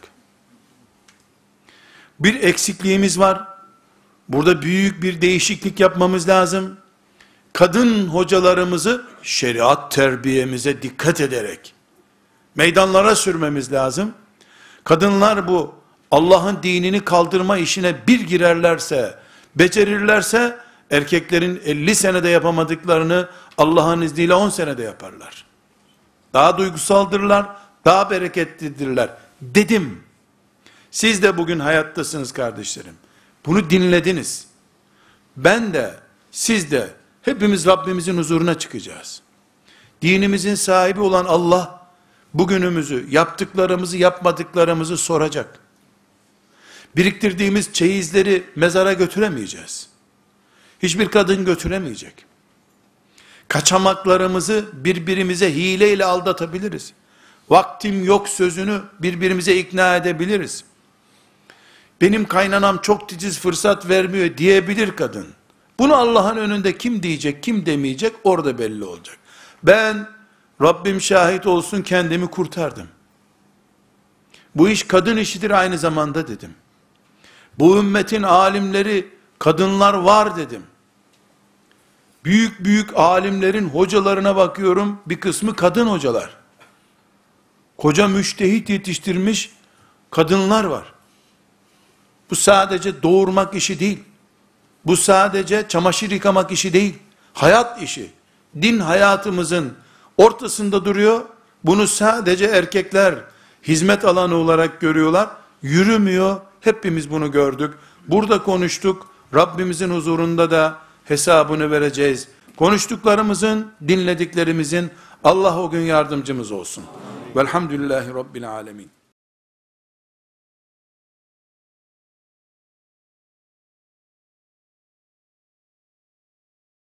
Bir eksikliğimiz var. Burada büyük bir değişiklik yapmamız lazım. Kadın hocalarımızı şeriat terbiyemize dikkat ederek meydanlara sürmemiz lazım. Kadınlar bu Allah'ın dinini kaldırma işine bir girerlerse, becerirlerse, erkeklerin 50 senede yapamadıklarını Allah'ın izniyle 10 senede yaparlar. Daha duygusaldırlar, daha bereketlidirler dedim. Siz de bugün hayattasınız kardeşlerim. Bunu dinlediniz. Ben de, siz de, hepimiz Rabbimizin huzuruna çıkacağız. Dinimizin sahibi olan Allah, bugünümüzü, yaptıklarımızı, yapmadıklarımızı soracak. Biriktirdiğimiz çeyizleri mezara götüremeyeceğiz. Hiçbir kadın götüremeyecek. Kaçamaklarımızı birbirimize hileyle aldatabiliriz. Vaktim yok sözünü birbirimize ikna edebiliriz. Benim kaynanam çok titiz, fırsat vermiyor diyebilir kadın. Bunu Allah'ın önünde kim diyecek, kim demeyecek orada belli olacak. Ben, Rabbim şahit olsun, kendimi kurtardım. Bu iş kadın işidir aynı zamanda dedim. Bu ümmetin alimleri, kadınlar var dedim. Büyük büyük alimlerin hocalarına bakıyorum, bir kısmı kadın hocalar. Koca müştehit yetiştirmiş kadınlar var. Bu sadece doğurmak işi değil. Bu sadece çamaşır yıkamak işi değil. Hayat işi. Din hayatımızın ortasında duruyor. Bunu sadece erkekler hizmet alanı olarak görüyorlar. Yürümüyor. Hepimiz bunu gördük. Burada konuştuk. Rabbimizin huzurunda da hesabını vereceğiz. Konuştuklarımızın, dinlediklerimizin Allah o gün yardımcımız olsun. Velhamdülillahi Rabbil alemin.